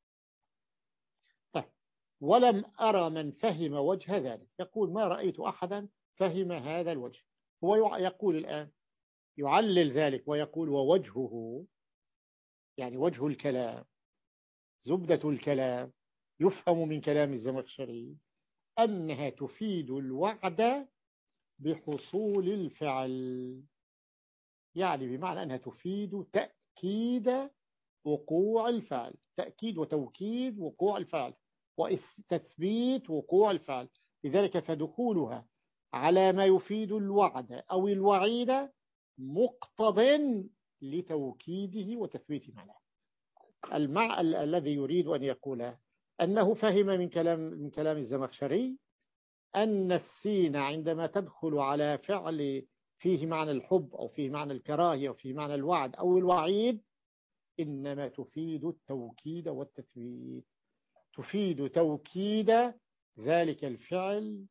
طيب، ولم أرى من فهم وجه ذلك. يقول ما رأيت أحدا فهم هذا الوجه. هو يقول الآن يعلل ذلك ويقول ووجهه، يعني وجه الكلام، زبدة الكلام، يفهم من كلام الزمخشري أنها تفيد الوعد بحصول الفعل، يعني بمعنى أنها تفيد تأكيد وقوع الفعل، تأكيد وتوكيد وقوع الفعل وتثبيت وقوع الفعل. لذلك فدخولها على ما يفيد الوعد أو الوعيد مقتض لتوكيده وتثبيت معناه. المع... ال... الذي يريد أن يقوله أنه فهم من كلام من كلام الزمخشري أن السين عندما تدخل على فعل فيه معنى الحب أو فيه معنى الكراهية أو فيه معنى الوعد أو الوعيد إنما تفيد التوكيد والتثبيت، تفيد توكيد ذلك الفعل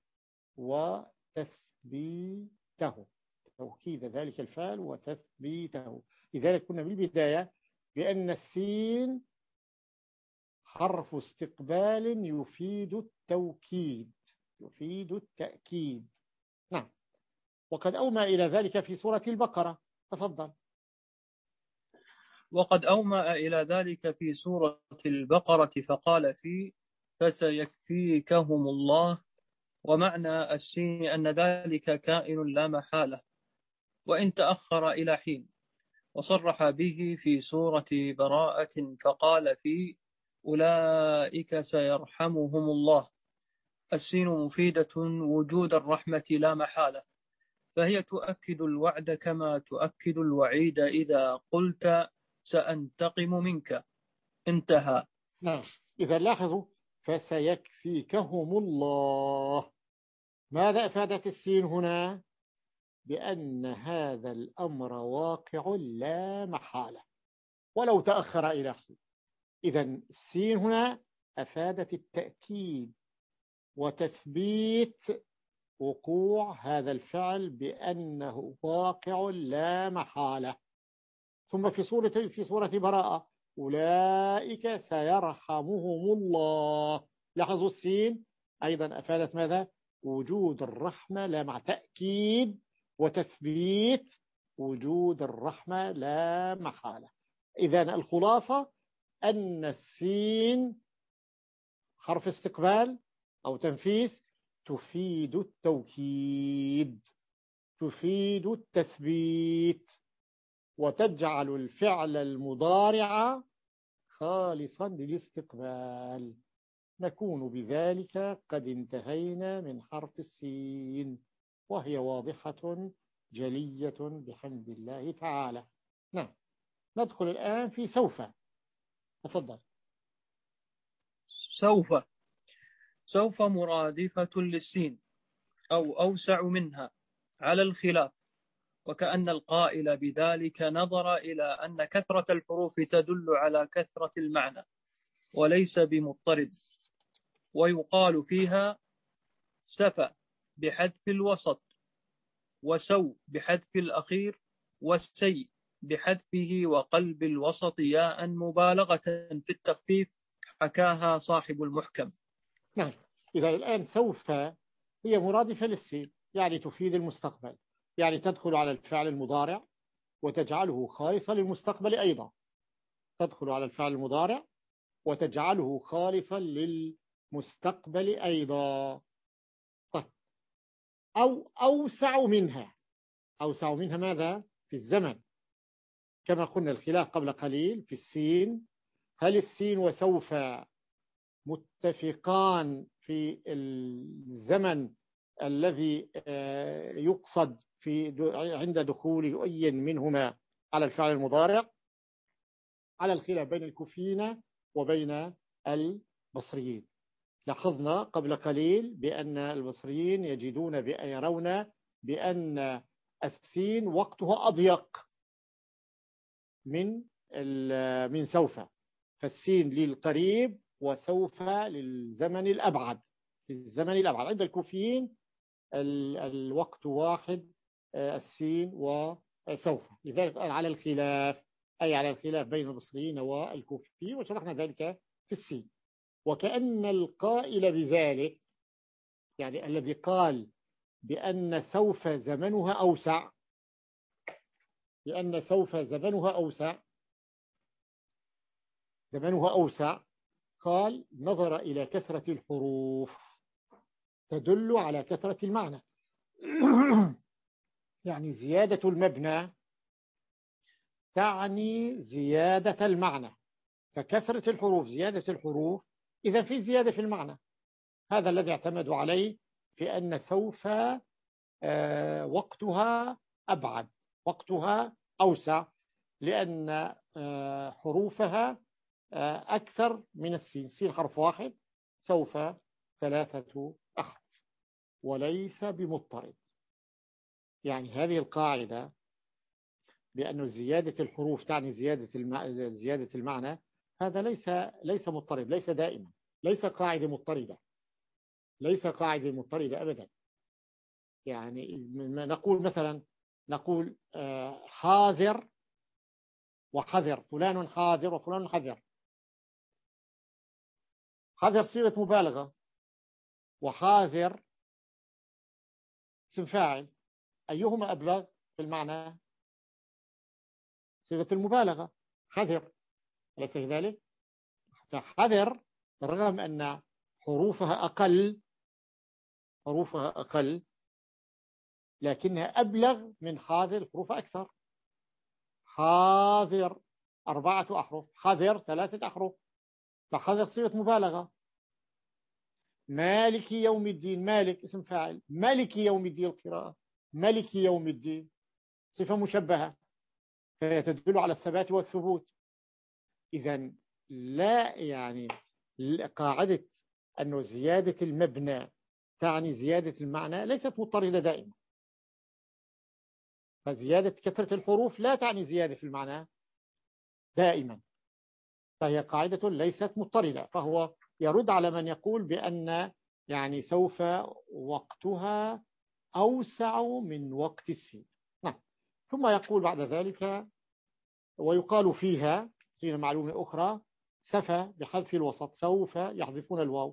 وتثبيته، توكيد ذلك الفعل وتثبيته. لذلك كنا بالبداية بأن السين حرف استقبال يفيد التوكيد، يفيد التأكيد. نعم، وقد أومى إلى ذلك في سورة البقرة. تفضل. وقد أومى إلى ذلك في سورة البقرة فقال فيه فسيكفيكهم الله، ومعنى السين أن ذلك كائن لا محالة وإن تأخر إلى حين. وصرح به في سورة براءة فقال فيه أولئك سيرحمهم الله. السين مفيدة وجود الرحمة لا محالة، فهي تؤكد الوعد كما تؤكد الوعيد إذا قلت سأنتقم منك. انتهى. نعم، إذا لاحظوا فسيكفيكهم الله، ماذا أفادت السين هنا؟ بأن هذا الأمر واقع لا محالة ولو تأخر إلى حين. إذا السين هنا أفادت التأكيد وتثبيت وقوع هذا الفعل بأنه واقع لا محالة. ثم في سورة في سورة براءة أولئك سيرحمهم الله. لاحظوا السين أيضا أفادت ماذا؟ وجود الرحمة لا مع تأكيد وتثبيت وجود الرحمة لا محالة. إذن الخلاصة أن السين حرف استقبال أو تنفيس تفيد التوكيد، تفيد التثبيت، وتجعل الفعل المضارع خالصا للاستقبال. نكون بذلك قد انتهينا من حرف السين، وهي واضحة جلية بحمد الله تعالى. نعم، ندخل الآن في سوف. تفضل. سوف سوف مرادفة للسين أو أوسع منها على الخلاف، وكأن القائل بذلك نظر إلى أن كثرة الحروف تدل على كثرة المعنى وليس بمضطرد. ويقال فيها سفى بحذف الوسط، وسو بحذف الأخير، والسي بحذفه وقلب الوسط ياء مبالغة في التخفيف، حكاها صاحب المحكم. نعم، إذا الآن سوف هي مرادفة للسين، يعني تفيد المستقبل، يعني تدخل على الفعل المضارع وتجعله خالصا للمستقبل أيضا، تدخل على الفعل المضارع وتجعله خالصا للمستقبل أيضا. طيب، أو أوسع منها. أوسع منها ماذا؟ في الزمن، كما قلنا الخلاف قبل قليل في السين، هل السين وسوف متفقان في الزمن الذي يقصد في عند دخول أي منهما على الفعل المضارع؟ على الخلاف بين الكوفيين وبين البصريين. لاحظنا قبل قليل بأن البصريين يجدون يرون بأن السين وقتها أضيق من من سوف، فالسين للقريب وسوف للزمن الأبعد. الزمن الأبعد عند الكوفيين الوقت واحد، السين وسوف. لذلك على الخلاف، أي على الخلاف بين البصريين والكوفيين، وشرحنا ذلك في السين. وكأن القائل بذلك، يعني الذي قال بأن سوف زمنها أوسع، لأن سوف زمنها أوسع زمنها أوسع قال نظر إلى كثرة الحروف تدل على كثرة المعنى. يعني زيادة المبنى تعني زيادة المعنى، فكثرة الحروف زيادة الحروف، إذا في زيادة في المعنى. هذا الذي اعتمدوا عليه في أن سوف وقتها أبعد، وقتها أوسع، لأن حروفها أكثر من السين. سين حرف واحد، سوف ثلاثة أحرف، وليس بمضطرد. يعني هذه القاعدة بأن زيادة الحروف تعني زيادة المعنى، زيادة المعنى، هذا ليس ليس مضطرد، ليس دائما، ليس قاعدة مضطردة، ليس قاعدة مضطردة أبدا. يعني نقول مثلا، نقول حاذر وحذر، فلان حاذر وفلان حذر. حذر صيغة مبالغة، وحاذر اسم فاعل، أيهما أبلغ في المعنى؟ صيغة المبالغة، حذر، أليس كذلك؟ فحذر رغم أن حروفها أقل حروفها أقل لكنها أبلغ من حاذر، حروفها أكثر. حاذر أربعة أحرف، حذر ثلاثة أحرف، فحذر صيغة مبالغة. مالك يوم الدين، مالك اسم فاعل، مالك يوم الدين القراءة، مالك يوم الدين صفة مشبهة، فتدل على الثبات والثبوت. إذن لا يعني قاعدة أنه زيادة المبنى تعني زيادة المعنى ليست مضطردة دائما. فزيادة كثرة الحروف لا تعني زيادة في المعنى دائما، فهي قاعدة ليست مضطردة. فهو يرد على من يقول بأن يعني سوف وقتها أوسع من وقت السين. نعم. ثم يقول بعد ذلك ويقال فيها حين معلومة أخرى سفى بحذف الوسط، سوف يحذفون الواو.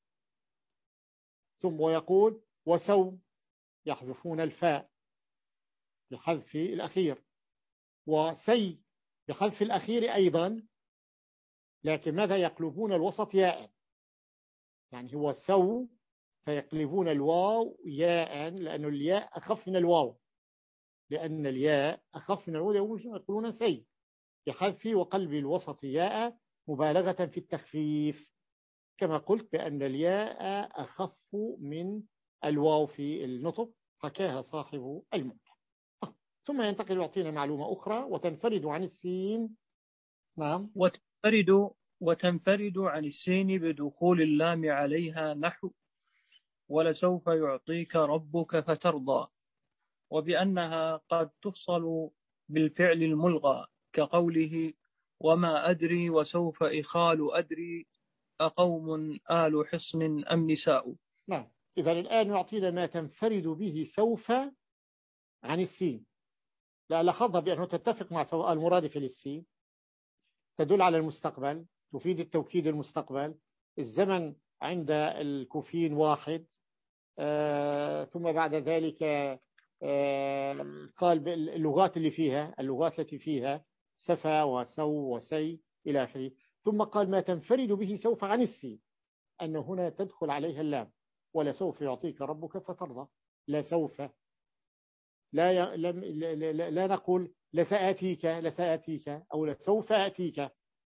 ثم ويقول وسو يحذفون الفاء بحذف الأخير، وسي بحذف الأخير أيضا، لكن ماذا يقلبون الوسط ياء، يعني هو سو فيقلبون الواو ياء، لأن الياء أخف من الواو، لأن الياء أخف من الواو، يقولون سي بحذف وقلب الوسط ياء مبالغة في التخفيف، كما قلت بأن الياء أخف من الواو في النطق، حكاها صاحب المنتهى. ثم ينتقل يعطينا معلومة أخرى وتنفرد عن السين. نعم. وتنفرد وتنفرد عن السين بدخول اللام عليها، نحو ولسوف يعطيك ربك فترضى، وبأنها قد تفصل بالفعل الملغى كقوله وما أدري وسوف إخال أدري أقوم آل حصن أم نساء. نعم. إذا الآن يعطينا ما تنفرد به سوف عن السين. لا لاحظها بأنه تتفق مع المرادف للسين، تدل على المستقبل، تفيد التوكيد المستقبل. الزمن عند الكوفيين واحد. آه ثم بعد ذلك آه قال اللغات اللي فيها اللغات التي فيها سفى وسو وسي إلى آخره. ثم قال ما تنفرد به سوف عن السين، أن هنا تدخل عليها اللام، ولا سوف يعطيك ربك فترضى. لا سوف، لا, ي... لا... لا... لا نقول لسآتيك لسآتيك أو لسوف آتيك.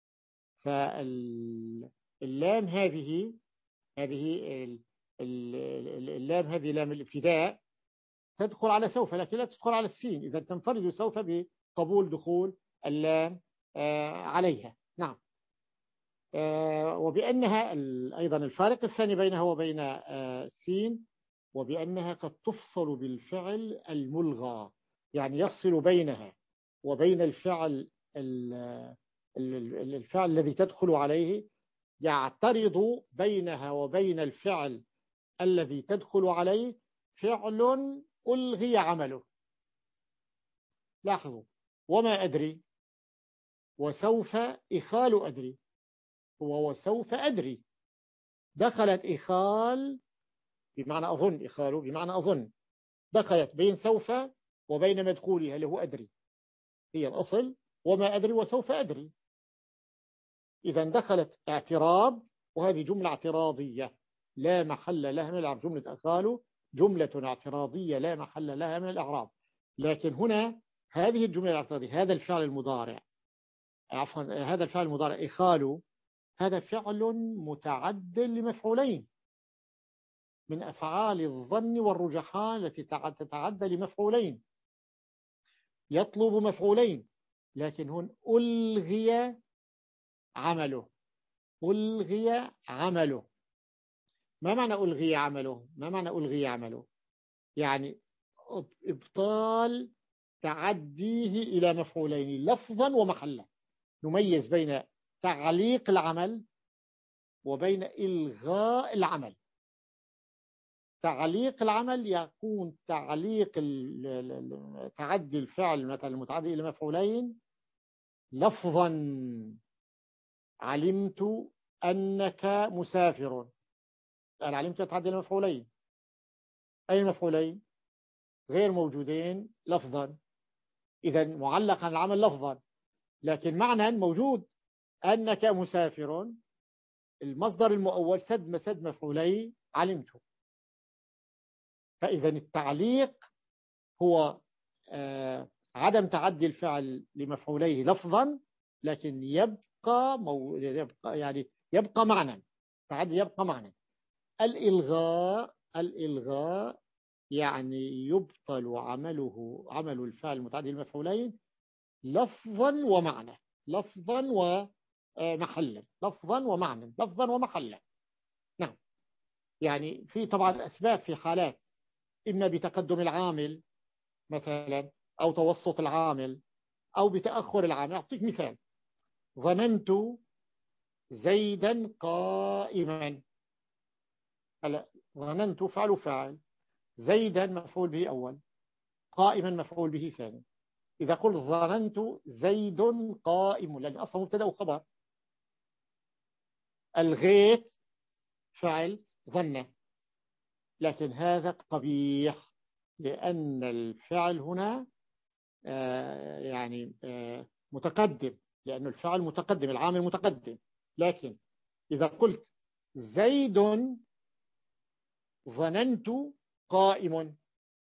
فاللام هذه هذه اللام هذه لام الابتداء تدخل على سوف، لكن لا تدخل على السين. إذا تنفرد سوف بقبول دخول اللام عليها. نعم. وبأنها أيضا الفارق الثاني بينها وبين السين وبأنها قد تفصل بالفعل الملغى، يعني يفصل بينها وبين الفعل الفعل الذي تدخل عليه، يعترض بينها وبين الفعل الذي تدخل عليه فعل ألغي عمله. لاحظوا، وما أدري وسوف إخال أدري، هو وسوف أدري، دخلت إخال بمعنى أظن، إخال بمعنى أظن، دخلت بين سوف وبين مدخولها اللي هو أدري، هي الأصل وما أدري وسوف أدري. إذا دخلت اعتراض، وهذه جملة اعتراضية لا محل لها من الإعراب. جملة أخال جملة اعتراضية لا محل لها من الإعراب. لكن هنا هذه الجملة الاعتراضية، هذا الفعل المضارع، عفوا هذا الفعل المضارع إخال، هذا فعل متعد لمفعولين من أفعال الظن والرجحان التي تتعدى لمفعولين، يطلب مفعولين، لكن هون ألغي عمله، ألغي عمله. ما معنى ألغي عمله؟ ما معنى ألغي عمله؟ يعني إبطال تعديه إلى مفعولين لفظا ومحلا. نميز بين تعليق العمل وبين إلغاء العمل. تعليق العمل يكون تعليق تعدي الفعل مثلا المتعدي إلى مفعولين لفظا، علمت أنك مسافر، أنا علمت تعدي إلى مفعولين، أي مفعولين غير موجودين لفظا، إذا معلق عن العمل لفظا، لكن معنى موجود أنك مسافر، المصدر المؤول سد مسد مفعولي علمته. فإذا التعليق هو آه عدم تعدي الفعل لمفعوليه لفظا، لكن يبقى, مو... يبقى يعني يبقى معنى، تعدي يبقى معنى. الإلغاء الإلغاء يعني يبطل عمله عمل الفعل المتعدي للمفعولين لفظا ومعنى، لفظا ومحلا، لفظا ومعنى، لفظا ومحلا. نعم، يعني في طبعا أسباب في حالات، إما بتقدم العامل مثلا أو توسط العامل أو بتأخر العامل. أعطيك مثال: ظننت زيدا قائما. هلا ظننت فعل فاعل، زيدا مفعول به أول، قائما مفعول به ثاني. إذا قلت ظننت زيد قائم، لأن أصلا مبتدأ وخبر، الغيت فعل ظن، لكن هذا قبيح لأن الفعل هنا آه يعني آه متقدم، لأن الفعل متقدم، العامل متقدم. لكن إذا قلت زيد ظننت قائم،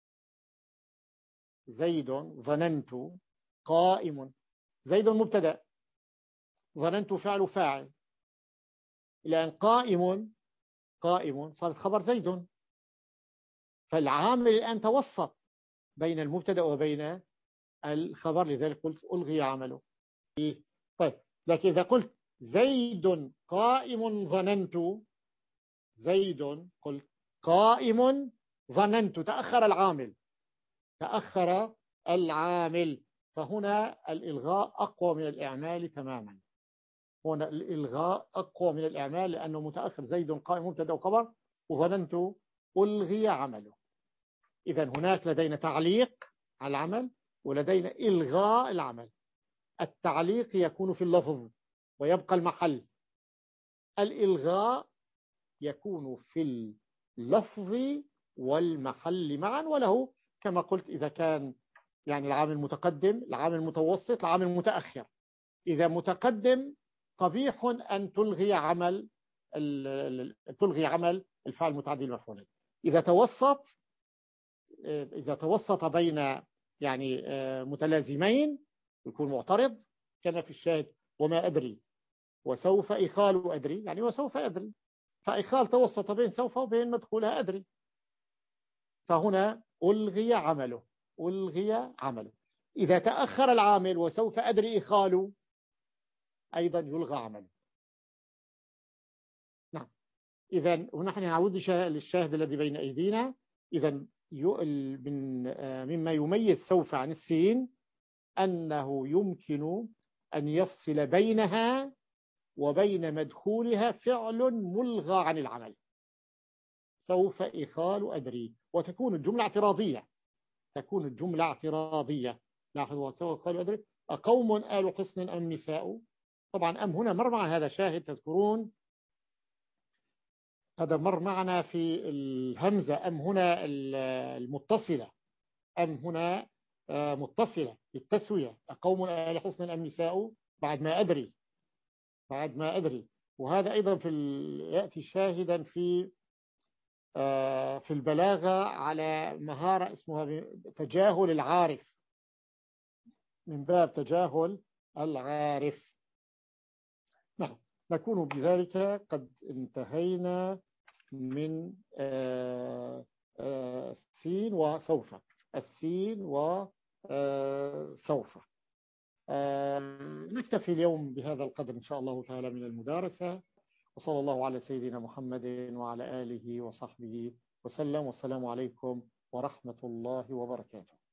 زيد ظننت قائم، زيد مبتدأ، ظننت فعل فاعل، لأن قائم قائم صارت خبر زيد، فالعامل الآن توسط بين المبتدأ وبين الخبر، لذلك قلت ألغي عمله. طيب، لكن إذا قلت زيد قائم ظننت، زيد قلت قائم ظننت، تأخر العامل، تأخر العامل، فهنا الإلغاء أقوى من الإعمال تماما. هنا الإلغاء أقوى من الإعمال لأنه متأخر، زيد قائم مبتدأ وخبر، وظننت ألغي عمله. إذا هناك لدينا تعليق على العمل ولدينا إلغاء العمل. التعليق يكون في اللفظ ويبقى المحل، الإلغاء يكون في اللفظ والمحل معا، وله كما قلت إذا كان يعني العامل متقدم، العامل متوسط، العامل متأخر. إذا متقدم قبيح أن تلغي عمل تلغي عمل الفعل المتعدي المفعولين. إذا توسط إذا توسط بين يعني متلازمين يكون معترض، كما في الشاهد وما أدري وسوف إخال أدري، يعني وسوف أدري، فإخال توسط بين سوف وبين مدخولها أدري، فهنا ألغي عمله، ألغي عمله. إذا تأخر العامل وسوف أدري إخال أيضا يلغى عمله. إذا ونحن نعود للشاهد الذي بين أيدينا. إذا من مما يميز سوف عن السين أنه يمكن أن يفصل بينها وبين مدخولها فعل ملغى عن العمل. سوف إخال أدري، وتكون الجملة اعتراضية. تكون الجملة اعتراضية. لاحظوا سوف إخال أدري أقوم آل حصن أم نساء. طبعا أم هنا مر معنا هذا شاهد، تذكرون هذا مر معنا في الهمزة. أم هنا المتصلة، أم هنا متصلة بالتسوية. أقوم آل حصن أم نساء بعد ما أدري، بعد ما أدري. وهذا أيضا في يأتي شاهدا في في البلاغة على مهارة اسمها تجاهل العارف، من باب تجاهل العارف. نعم، نكون بذلك قد انتهينا من السين وسوف. السين وسوف. نكتفي اليوم بهذا القدر إن شاء الله تعالى من المدارسة. وصلى الله على سيدنا محمد وعلى آله وصحبه وسلم، والسلام عليكم ورحمة الله وبركاته.